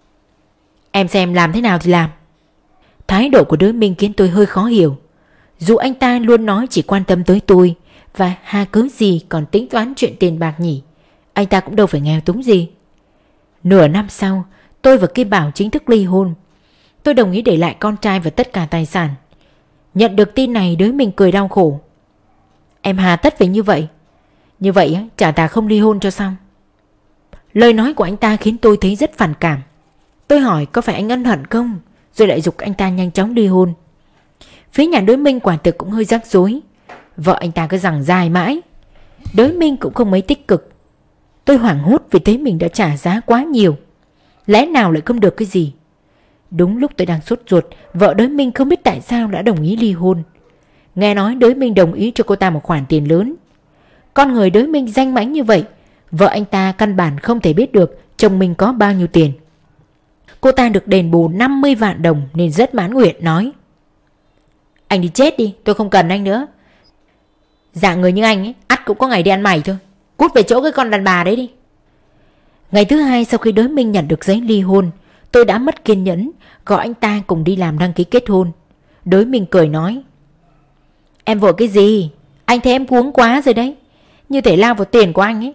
S1: "Em xem làm thế nào thì làm." Thái độ của Đới Minh khiến tôi hơi khó hiểu. Dù anh ta luôn nói chỉ quan tâm tới tôi, Và hà cớ gì còn tính toán chuyện tiền bạc nhỉ? Anh ta cũng đâu phải nghèo túng gì. Nửa năm sau, tôi và Kim Bảo chính thức ly hôn. Tôi đồng ý để lại con trai và tất cả tài sản. Nhận được tin này, Đới Minh cười đau khổ. Em hà tất phải như vậy? Như vậy chả ta không ly hôn cho xong. Lời nói của anh ta khiến tôi thấy rất phản cảm. Tôi hỏi có phải anh ân hận không, rồi lại giục anh ta nhanh chóng ly hôn. Phía nhà Đới Minh quả thực cũng hơi rắc rối. Vợ anh ta cứ giằng dài mãi. Đới Minh cũng không mấy tích cực. Tôi hoảng hốt vì thấy mình đã trả giá quá nhiều. Lẽ nào lại không được cái gì? Đúng lúc tôi đang sốt ruột, vợ Đới Minh không biết tại sao đã đồng ý ly hôn. Nghe nói Đới Minh đồng ý cho cô ta một khoản tiền lớn. Con người Đới Minh danh mãnh như vậy, vợ anh ta căn bản không thể biết được chồng mình có bao nhiêu tiền. Cô ta được đền bù 50 vạn đồng nên rất mãn nguyện nói: Anh đi chết đi, tôi không cần anh nữa. Dạng người như anh ấy, ắt cũng có ngày đi ăn mày thôi. Cút về chỗ cái con đàn bà đấy đi. Ngày thứ hai sau khi Đới Minh nhận được giấy ly hôn, tôi đã mất kiên nhẫn, gọi anh ta cùng đi làm đăng ký kết hôn. Đới Minh cười nói: Em vội cái gì? Anh thấy em cuống quá rồi đấy, như thể lao vào tiền của anh ấy.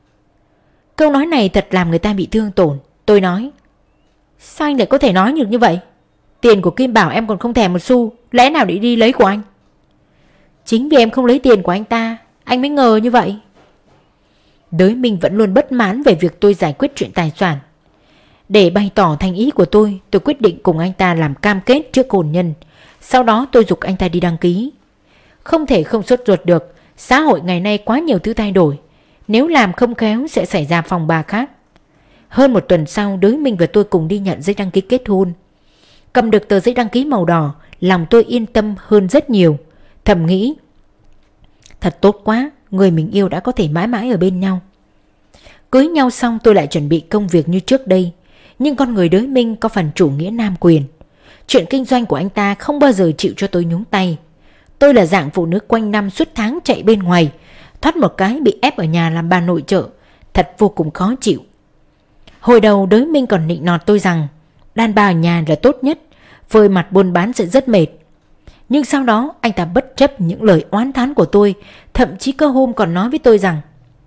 S1: Câu nói này thật làm người ta bị thương tổn. Tôi nói: Sao anh lại có thể nói được như vậy? Tiền của Kim Bảo em còn không thèm một xu, lẽ nào để đi lấy của anh? Chính vì em không lấy tiền của anh ta, anh mới ngờ như vậy. Đới Minh vẫn luôn bất mãn về việc tôi giải quyết chuyện tài sản. Để bày tỏ thành ý của tôi quyết định cùng anh ta làm cam kết trước hôn nhân. Sau đó tôi giục anh ta đi đăng ký. Không thể không sốt ruột được, xã hội ngày nay quá nhiều thứ thay đổi. Nếu làm không khéo sẽ xảy ra phong ba khác. Hơn một tuần sau, Đới Minh và tôi cùng đi nhận giấy đăng ký kết hôn. Cầm được tờ giấy đăng ký màu đỏ, lòng tôi yên tâm hơn rất nhiều. Thầm nghĩ: thật tốt quá, người mình yêu đã có thể mãi mãi ở bên nhau. Cưới nhau xong tôi lại chuẩn bị công việc như trước đây. Nhưng con người Đới Minh có phần chủ nghĩa nam quyền. Chuyện kinh doanh của anh ta không bao giờ chịu cho tôi nhúng tay. Tôi là dạng phụ nữ quanh năm suốt tháng chạy bên ngoài, thoát một cái bị ép ở nhà làm bà nội trợ, thật vô cùng khó chịu. Hồi đầu Đới Minh còn nịnh nọt tôi rằng đàn bà ở nhà là tốt nhất, phơi mặt buôn bán sẽ rất mệt. Nhưng sau đó anh ta bất chấp những lời oán thán của tôi, thậm chí có hôm còn nói với tôi rằng: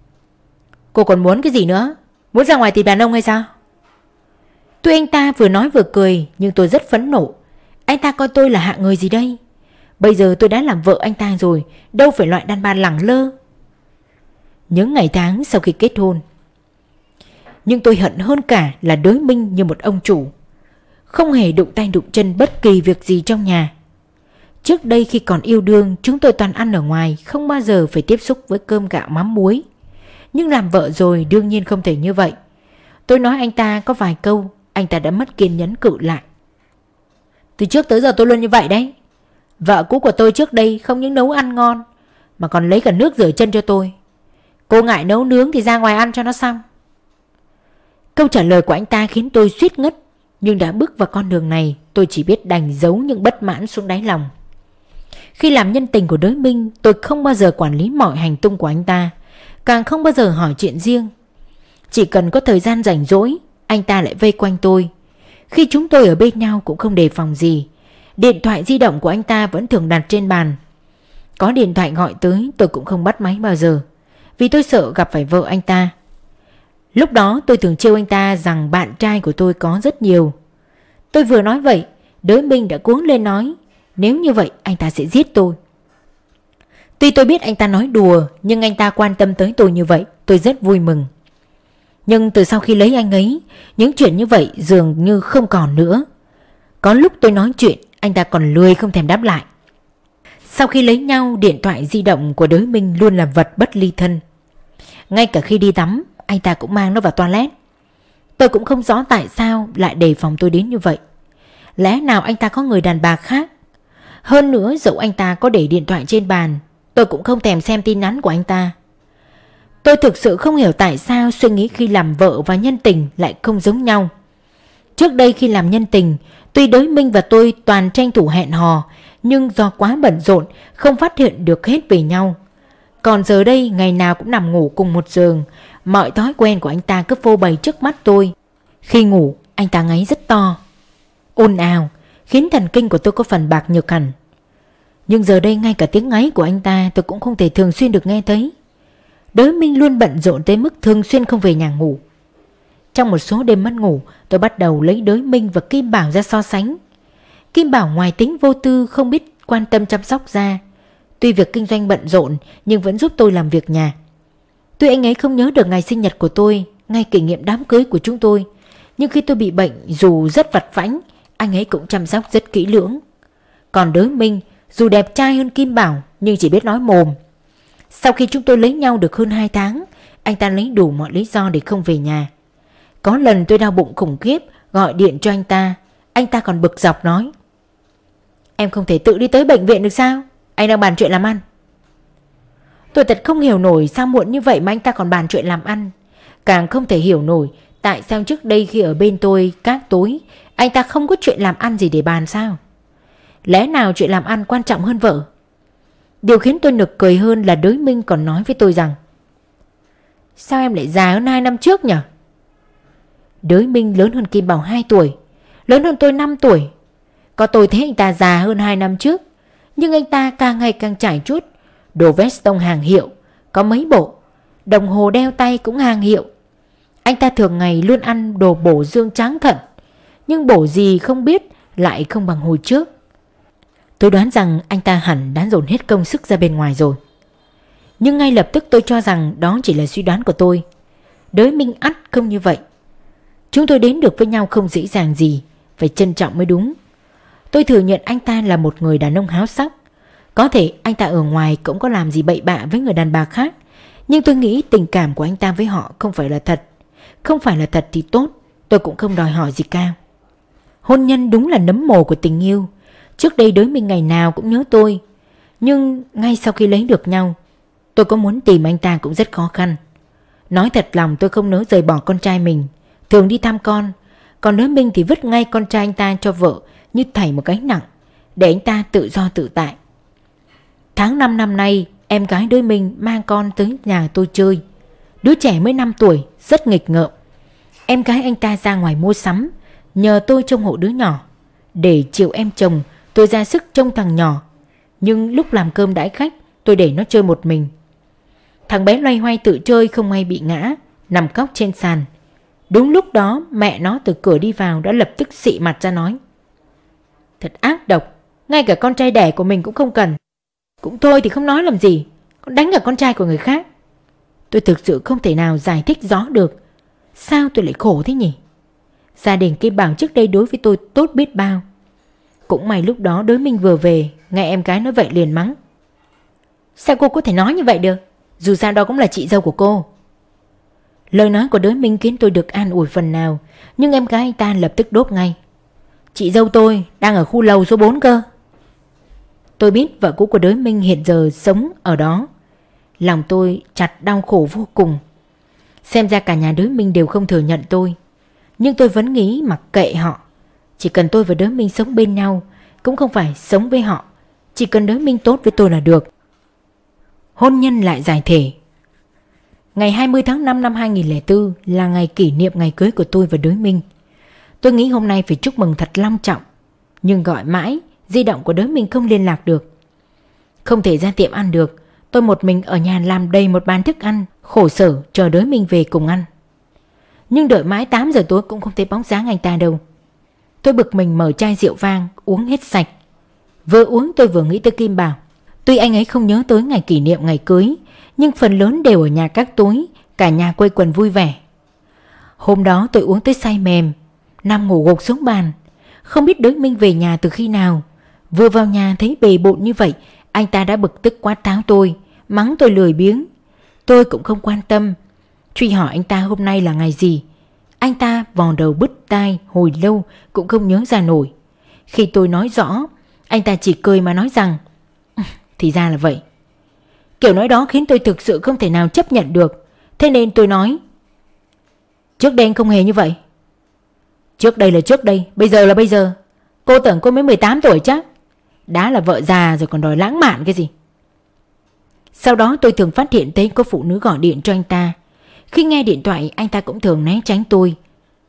S1: Cô còn muốn cái gì nữa? Muốn ra ngoài tìm đàn ông hay sao? Tuy anh ta vừa nói vừa cười, nhưng tôi rất phẫn nộ. Anh ta coi tôi là hạng người gì đây? Bây giờ tôi đã làm vợ anh ta rồi, đâu phải loại đàn bà lẳng lơ. Những ngày tháng sau khi kết hôn, nhưng tôi hận hơn cả là Đới Minh như một ông chủ, không hề đụng tay đụng chân bất kỳ việc gì trong nhà. Trước đây khi còn yêu đương, chúng tôi toàn ăn ở ngoài, không bao giờ phải tiếp xúc với cơm gạo mắm muối. Nhưng làm vợ rồi đương nhiên không thể như vậy. Tôi nói anh ta có vài câu, anh ta đã mất kiên nhẫn cự lại: Từ trước tới giờ tôi luôn như vậy đấy. Vợ cũ của tôi trước đây không những nấu ăn ngon, mà còn lấy cả nước rửa chân cho tôi. Cô ngại nấu nướng thì ra ngoài ăn cho nó xong. Câu trả lời của anh ta khiến tôi suýt ngất. Nhưng đã bước vào con đường này, tôi chỉ biết đành giấu những bất mãn xuống đáy lòng. Khi làm nhân tình của Đới Minh, tôi không bao giờ quản lý mọi hành tung của anh ta, càng không bao giờ hỏi chuyện riêng. Chỉ cần có thời gian rảnh rỗi, anh ta lại vây quanh tôi. Khi chúng tôi ở bên nhau cũng không đề phòng gì. Điện thoại di động của anh ta vẫn thường đặt trên bàn. Có điện thoại gọi tới tôi cũng không bắt máy bao giờ, vì tôi sợ gặp phải vợ anh ta. Lúc đó tôi thường trêu anh ta rằng bạn trai của tôi có rất nhiều. Tôi vừa nói vậy, Đới Minh đã cuống lên nói nếu như vậy anh ta sẽ giết tôi. Tuy tôi biết anh ta nói đùa, nhưng anh ta quan tâm tới tôi như vậy, tôi rất vui mừng. Nhưng từ sau khi lấy anh ấy, những chuyện như vậy dường như không còn nữa. Có lúc tôi nói chuyện, anh ta còn lười không thèm đáp lại. Sau khi lấy nhau, điện thoại di động của Đới Minh luôn là vật bất ly thân. Ngay cả khi đi tắm, anh ta cũng mang nó vào toilet. Tôi cũng không rõ tại sao lại đề phòng tôi đến như vậy. Lẽ nào anh ta có người đàn bà khác? Hơn nữa, dẫu anh ta có để điện thoại trên bàn, tôi cũng không thèm xem tin nhắn của anh ta. Tôi thực sự không hiểu tại sao suy nghĩ khi làm vợ và nhân tình lại không giống nhau. Trước đây khi làm nhân tình, tuy Đới Minh và tôi toàn tranh thủ hẹn hò, nhưng do quá bận rộn không phát hiện được hết về nhau. Còn giờ đây ngày nào cũng nằm ngủ cùng một giường, mọi thói quen của anh ta cứ phô bày trước mắt tôi. Khi ngủ, anh ta ngáy rất to, ồn ào, khiến thần kinh của tôi có phần bạc nhược hẳn. Nhưng giờ đây ngay cả tiếng ngáy của anh ta tôi cũng không thể thường xuyên được nghe thấy. Đới Minh luôn bận rộn tới mức thường xuyên không về nhà ngủ. Trong một số đêm mất ngủ, tôi bắt đầu lấy Đới Minh và Kim Bảo ra so sánh. Kim Bảo ngoài tính vô tư, không biết quan tâm chăm sóc ra. Tuy việc kinh doanh bận rộn nhưng vẫn giúp tôi làm việc nhà. Tuy anh ấy không nhớ được ngày sinh nhật của tôi, ngay kỷ niệm đám cưới của chúng tôi, nhưng khi tôi bị bệnh dù rất vặt vãnh, anh ấy cũng chăm sóc rất kỹ lưỡng. Còn Đới Minh dù đẹp trai hơn Kim Bảo nhưng chỉ biết nói mồm. Sau khi chúng tôi lấy nhau được hơn 2 tháng, anh ta lấy đủ mọi lý do để không về nhà. Có lần tôi đau bụng khủng khiếp, gọi điện cho anh ta còn bực dọc nói: "Em không thể tự đi tới bệnh viện được sao? Anh đang bàn chuyện làm ăn." Tôi thật không hiểu nổi sao muộn như vậy mà anh ta còn bàn chuyện làm ăn. Càng không thể hiểu nổi tại sao trước đây khi ở bên tôi các tối anh ta không có chuyện làm ăn gì để bàn sao? Lẽ nào chuyện làm ăn quan trọng hơn vợ? Điều khiến tôi nực cười hơn là Đới Minh còn nói với tôi rằng: "Sao em lại già hơn 2 năm trước nhỉ?" Đới Minh lớn hơn Kim Bảo 2 tuổi, lớn hơn tôi 5 tuổi. Có tôi thấy anh ta già hơn 2 năm trước, nhưng anh ta càng ngày càng trải chuốt. Đồ vest tông hàng hiệu có mấy bộ, đồng hồ đeo tay cũng hàng hiệu. Anh ta thường ngày luôn ăn đồ bổ dương tráng thận, nhưng bổ gì không biết lại không bằng hồi trước. Tôi đoán rằng anh ta hẳn đã dồn hết công sức ra bên ngoài rồi. Nhưng ngay lập tức tôi cho rằng đó chỉ là suy đoán của tôi. Đới Minh ắt không như vậy. Chúng tôi đến được với nhau không dễ dàng gì, phải trân trọng mới đúng. Tôi thừa nhận anh ta là một người đàn ông háo sắc. Có thể anh ta ở ngoài cũng có làm gì bậy bạ với người đàn bà khác, nhưng tôi nghĩ tình cảm của anh ta với họ không phải là thật. Không phải là thật thì tốt, tôi cũng không đòi hỏi gì cao. Hôn nhân đúng là nấm mồ của tình yêu. Trước đây Đới Minh ngày nào cũng nhớ tôi, nhưng ngay sau khi lấy được nhau, tôi có muốn tìm anh ta cũng rất khó khăn. Nói thật lòng tôi không nỡ rời bỏ con trai mình, thường đi thăm con. Còn Đới Minh thì vứt ngay con trai anh ta cho vợ như thảy một gánh nặng, để anh ta tự do tự tại. Tháng 5 năm nay, em gái Đới Minh mang con tới nhà tôi chơi. Đứa trẻ mới 5 tuổi, rất nghịch ngợm. Em gái anh ta ra ngoài mua sắm, nhờ tôi trông hộ đứa nhỏ. Để chiều em chồng, tôi ra sức trông thằng nhỏ. Nhưng lúc làm cơm đãi khách, tôi để nó chơi một mình. Thằng bé loay hoay tự chơi không may bị ngã, nằm cóc trên sàn. Đúng lúc đó mẹ nó từ cửa đi vào đã lập tức xị mặt ra nói: "Thật ác độc, ngay cả con trai đẻ của mình cũng không cần. Cũng thôi thì không nói làm gì, còn đánh cả con trai của người khác." Tôi thực sự không thể nào giải thích rõ được sao tôi lại khổ thế nhỉ. Gia đình Kim Bảo trước đây đối với tôi tốt biết bao. Cũng may lúc đó Đới Minh vừa về, nghe em gái nói vậy liền mắng: "Sao cô có thể nói như vậy được? Dù sao đó cũng là chị dâu của cô." Lời nói của Đới Minh khiến tôi được an ủi phần nào, nhưng em gái anh ta lập tức đốt ngay: "Chị dâu tôi đang ở khu lầu số 4 cơ." Tôi biết vợ cũ của Đới Minh hiện giờ sống ở đó. Lòng tôi chặt đau khổ vô cùng. Xem ra cả nhà Đới Minh đều không thừa nhận tôi. Nhưng tôi vẫn nghĩ mặc kệ họ. Chỉ cần tôi và Đới Minh sống bên nhau, cũng không phải sống với họ. Chỉ cần Đới Minh tốt với tôi là được. Hôn nhân lại giải thể. Ngày 20 tháng 5 năm 2004 là ngày kỷ niệm ngày cưới của tôi và Đới Minh. Tôi nghĩ hôm nay phải chúc mừng thật long trọng. Nhưng gọi mãi, di động của Đới Minh không liên lạc được. Không thể ra tiệm ăn được. Tôi một mình ở nhà làm đầy một bàn thức ăn, khổ sở chờ Đới Minh về cùng ăn. Nhưng đợi mãi 8 giờ tối cũng không thấy bóng dáng anh ta đâu. Tôi bực mình mở chai rượu vang uống hết sạch. Vừa uống tôi vừa nghĩ tới Kim Bảo. Tuy anh ấy không nhớ tới ngày kỷ niệm ngày cưới, nhưng phần lớn đều ở nhà các tối, cả nhà quây quần vui vẻ. Hôm đó tôi uống tới say mềm, nằm ngủ gục xuống bàn. Không biết Đới Minh về nhà từ khi nào. Vừa vào nhà thấy bề bộn như vậy, anh ta đã bực tức quát tháo tôi, mắng tôi lười biếng. Tôi cũng không quan tâm, truy hỏi anh ta hôm nay là ngày gì. Anh ta vò đầu bứt tai hồi lâu cũng không nhớ ra nổi. Khi tôi nói rõ, anh ta chỉ cười mà nói rằng thì ra là vậy. Kiểu nói đó khiến tôi thực sự không thể nào chấp nhận được. Thế nên tôi nói: "Trước đây anh không hề như vậy." "Trước đây là trước đây, bây giờ là bây giờ. Cô tưởng cô mới 18 tuổi chắc. Đã là vợ già rồi còn đòi lãng mạn cái gì." Sau đó tôi thường phát hiện thấy có phụ nữ gọi điện cho anh ta. Khi nghe điện thoại anh ta cũng thường né tránh tôi.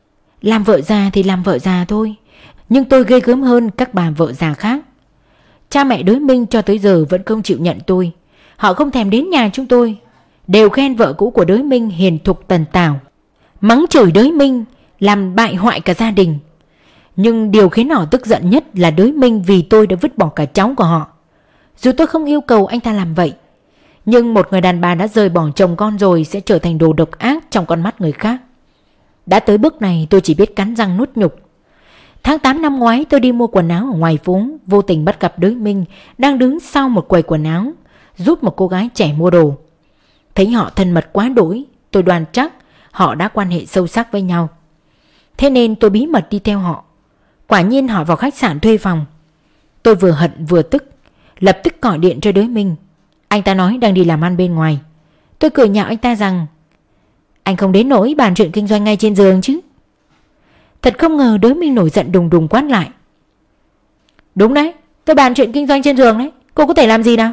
S1: Làm vợ già thì làm vợ già thôi, nhưng tôi ghê gớm hơn các bà vợ già khác. Cha mẹ Đới Minh cho tới giờ vẫn không chịu nhận tôi. Họ không thèm đến nhà chúng tôi, đều khen vợ cũ của Đới Minh hiền thục tần tảo, mắng chửi Đới Minh làm bại hoại cả gia đình. Nhưng điều khiến họ tức giận nhất là Đới Minh vì tôi đã vứt bỏ cả cháu của họ. Dù tôi không yêu cầu anh ta làm vậy, nhưng một người đàn bà đã rời bỏ chồng con rồi sẽ trở thành đồ độc ác trong con mắt người khác. Đã tới bước này tôi chỉ biết cắn răng nuốt nhục. Tháng 8 năm ngoái tôi đi mua quần áo ở ngoài phố, vô tình bắt gặp Đới Minh đang đứng sau một quầy quần áo giúp một cô gái trẻ mua đồ. Thấy họ thân mật quá đỗi, tôi đoán chắc họ đã quan hệ sâu sắc với nhau. Thế nên tôi bí mật đi theo họ. Quả nhiên họ vào khách sạn thuê phòng. Tôi vừa hận vừa tức, lập tức gọi điện cho Đới Minh. Anh ta nói đang đi làm ăn bên ngoài. Tôi cười nhạo anh ta rằng anh không đến nỗi bàn chuyện kinh doanh ngay trên giường chứ. Thật không ngờ Đới Minh nổi giận đùng đùng quát lại. Đúng đấy, tôi bàn chuyện kinh doanh trên giường đấy, cô có thể làm gì nào?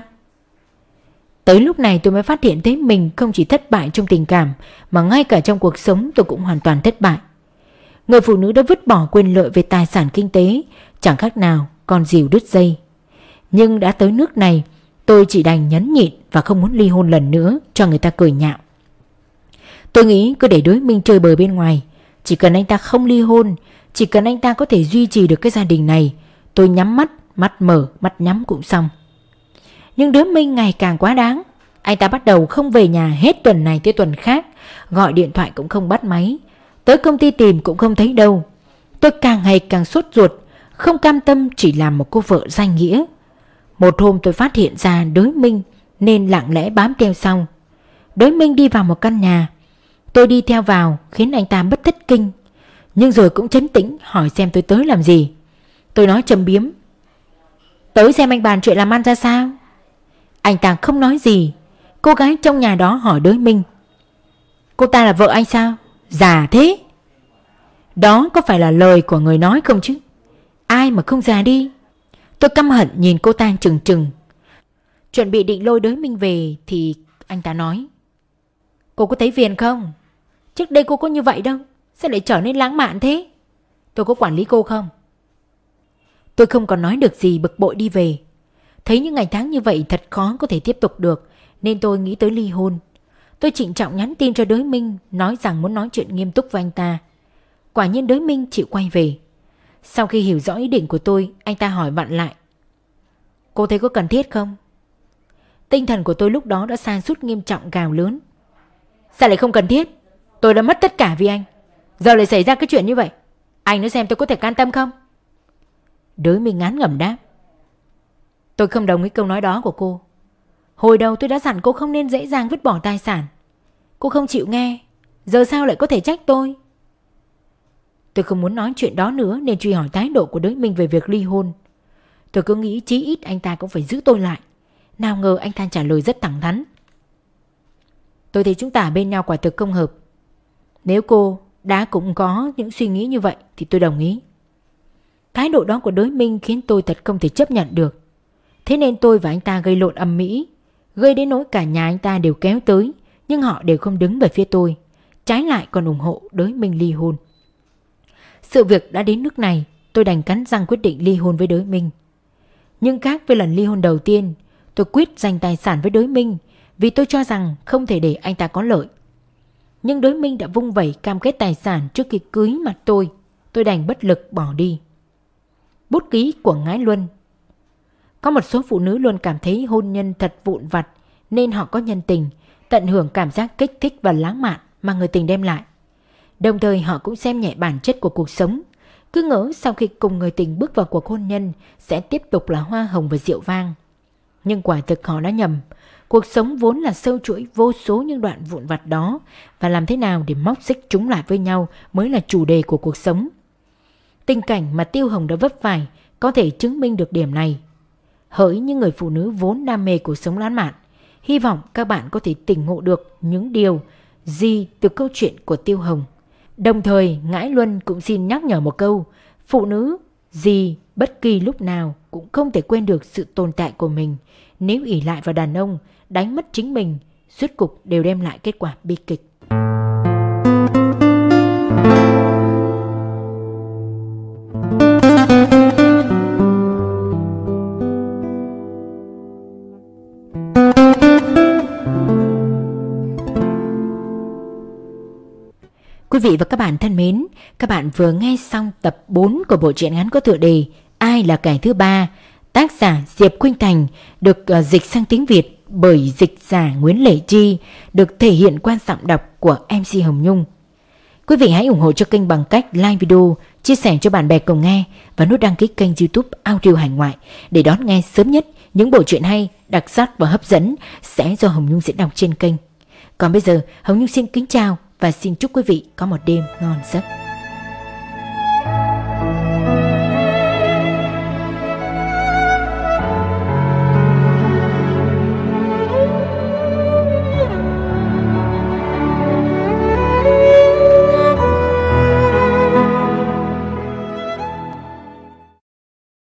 S1: Tới lúc này tôi mới phát hiện thấy mình không chỉ thất bại trong tình cảm, mà ngay cả trong cuộc sống tôi cũng hoàn toàn thất bại. Người phụ nữ đã vứt bỏ quyền lợi về tài sản kinh tế, chẳng khác nào con rìu đứt dây. Nhưng đã tới nước này, tôi chỉ đành nhẫn nhịn và không muốn ly hôn lần nữa cho người ta cười nhạo. Tôi nghĩ cứ để Đới Minh chơi bời bên ngoài, chỉ cần anh ta không ly hôn, chỉ cần anh ta có thể duy trì được cái gia đình này, tôi nhắm mắt, mắt mở, mắt nhắm cũng xong. Nhưng Đới Minh ngày càng quá đáng. Anh ta bắt đầu không về nhà hết tuần này tới tuần khác, gọi điện thoại cũng không bắt máy, tới công ty tìm cũng không thấy đâu. Tôi càng ngày càng sốt ruột, không cam tâm chỉ làm một cô vợ danh nghĩa. Một hôm tôi phát hiện ra Đới Minh nên lặng lẽ bám theo sau. Đới Minh đi vào một căn nhà, tôi đi theo vào khiến anh ta bất thất kinh, nhưng rồi cũng trấn tĩnh hỏi xem tôi tới làm gì. Tôi nói châm biếm, tới xem anh bàn chuyện làm ăn ra sao. Anh ta không nói gì. Cô gái trong nhà đó hỏi Đới Minh, cô ta là vợ anh sao? Già thế. Đó có phải là lời của người nói không chứ? Ai mà không già đi. Tôi căm hận nhìn cô ta trừng trừng. Chuẩn bị định lôi Đới Minh về thì anh ta nói, cô có thấy phiền không? Trước đây cô có như vậy đâu, sao lại trở nên lãng mạn thế? Tôi có quản lý cô không? Tôi không còn nói được gì, bực bội đi về. Thấy những ngày tháng như vậy thật khó có thể tiếp tục được, nên tôi nghĩ tới ly hôn. Tôi trịnh trọng nhắn tin cho Đới Minh, nói rằng muốn nói chuyện nghiêm túc với anh ta. Quả nhiên Đới Minh chịu quay về. Sau khi hiểu rõ ý định của tôi, anh ta hỏi vặn lại, cô thấy có cần thiết không? Tinh thần của tôi lúc đó đã sa sút nghiêm trọng, gào lớn, sao lại không cần thiết? Tôi đã mất tất cả vì anh, giờ lại xảy ra cái chuyện như vậy. Anh nói xem tôi có thể can tâm không? Đới Minh ngán ngẩm đáp, tôi không đồng ý câu nói đó của cô. Hồi đầu tôi đã dặn cô không nên dễ dàng vứt bỏ tài sản. Cô không chịu nghe, giờ sao lại có thể trách tôi? Tôi không muốn nói chuyện đó nữa nên truy hỏi thái độ của Đới Minh về việc ly hôn. Tôi cứ nghĩ chí ít anh ta cũng phải giữ tôi lại. Nào ngờ anh ta trả lời rất thẳng thắn, tôi thấy chúng ta bên nhau quả thực không hợp. Nếu cô đã cũng có những suy nghĩ như vậy thì tôi đồng ý. Thái độ đó của Đới Minh khiến tôi thật không thể chấp nhận được. Thế nên tôi và anh ta gây lộn ầm ĩ, gây đến nỗi cả nhà anh ta đều kéo tới, nhưng họ đều không đứng về phía tôi, trái lại còn ủng hộ Đới Minh ly hôn. Sự việc đã đến nước này, tôi đành cắn răng quyết định ly hôn với Đới Minh. Nhưng khác với lần ly hôn đầu tiên, tôi quyết dành tài sản với Đới Minh vì tôi cho rằng không thể để anh ta có lợi. Nhưng Đới Minh đã vung vẩy cam kết tài sản trước khi cưới mặt tôi đành bất lực bỏ đi. Bút ký của Ngãi Luân. Có một số phụ nữ luôn cảm thấy hôn nhân thật vụn vặt nên họ có nhân tình, tận hưởng cảm giác kích thích và lãng mạn mà người tình đem lại. Đồng thời họ cũng xem nhẹ bản chất của cuộc sống, cứ ngỡ sau khi cùng người tình bước vào cuộc hôn nhân sẽ tiếp tục là hoa hồng và rượu vang. Nhưng quả thực họ đã nhầm. Cuộc sống vốn là sâu chuỗi vô số những đoạn vụn vặt đó, và làm thế nào để móc xích chúng lại với nhau mới là chủ đề của cuộc sống. Tình cảnh mà Tiêu Hồng đã vấp phải có thể chứng minh được điểm này. Hỡi những người phụ nữ vốn đam mê cuộc sống lãng mạn, hy vọng các bạn có thể tỉnh ngộ được những điều gì từ câu chuyện của Tiêu Hồng. Đồng thời Ngãi Luân cũng xin nhắc nhở một câu, phụ nữ gì bất kỳ lúc nào cũng không thể quên được sự tồn tại của mình. Nếu ỷ lại vào đàn ông, đánh mất chính mình, suốt cục đều đem lại kết quả bi kịch. Quý vị và các bạn thân mến, các bạn vừa nghe xong tập 4 của bộ truyện ngắn có tựa đề Ai là kẻ thứ ba, tác giả Diệp Khuynh Thành, được dịch sang tiếng Việt bởi dịch giả Nguyễn Lệ Chi, được thể hiện qua giọng đọc của MC Hồng Nhung. Quý vị hãy ủng hộ cho kênh bằng cách like video, chia sẻ cho bạn bè cùng nghe và nút đăng ký kênh YouTube Audio Hải Ngoại để đón nghe sớm nhất những bộ truyện hay, đặc sắc và hấp dẫn sẽ do Hồng Nhung diễn đọc trên kênh. Còn bây giờ, Hồng Nhung xin kính chào và xin chúc quý vị có một đêm ngon giấc.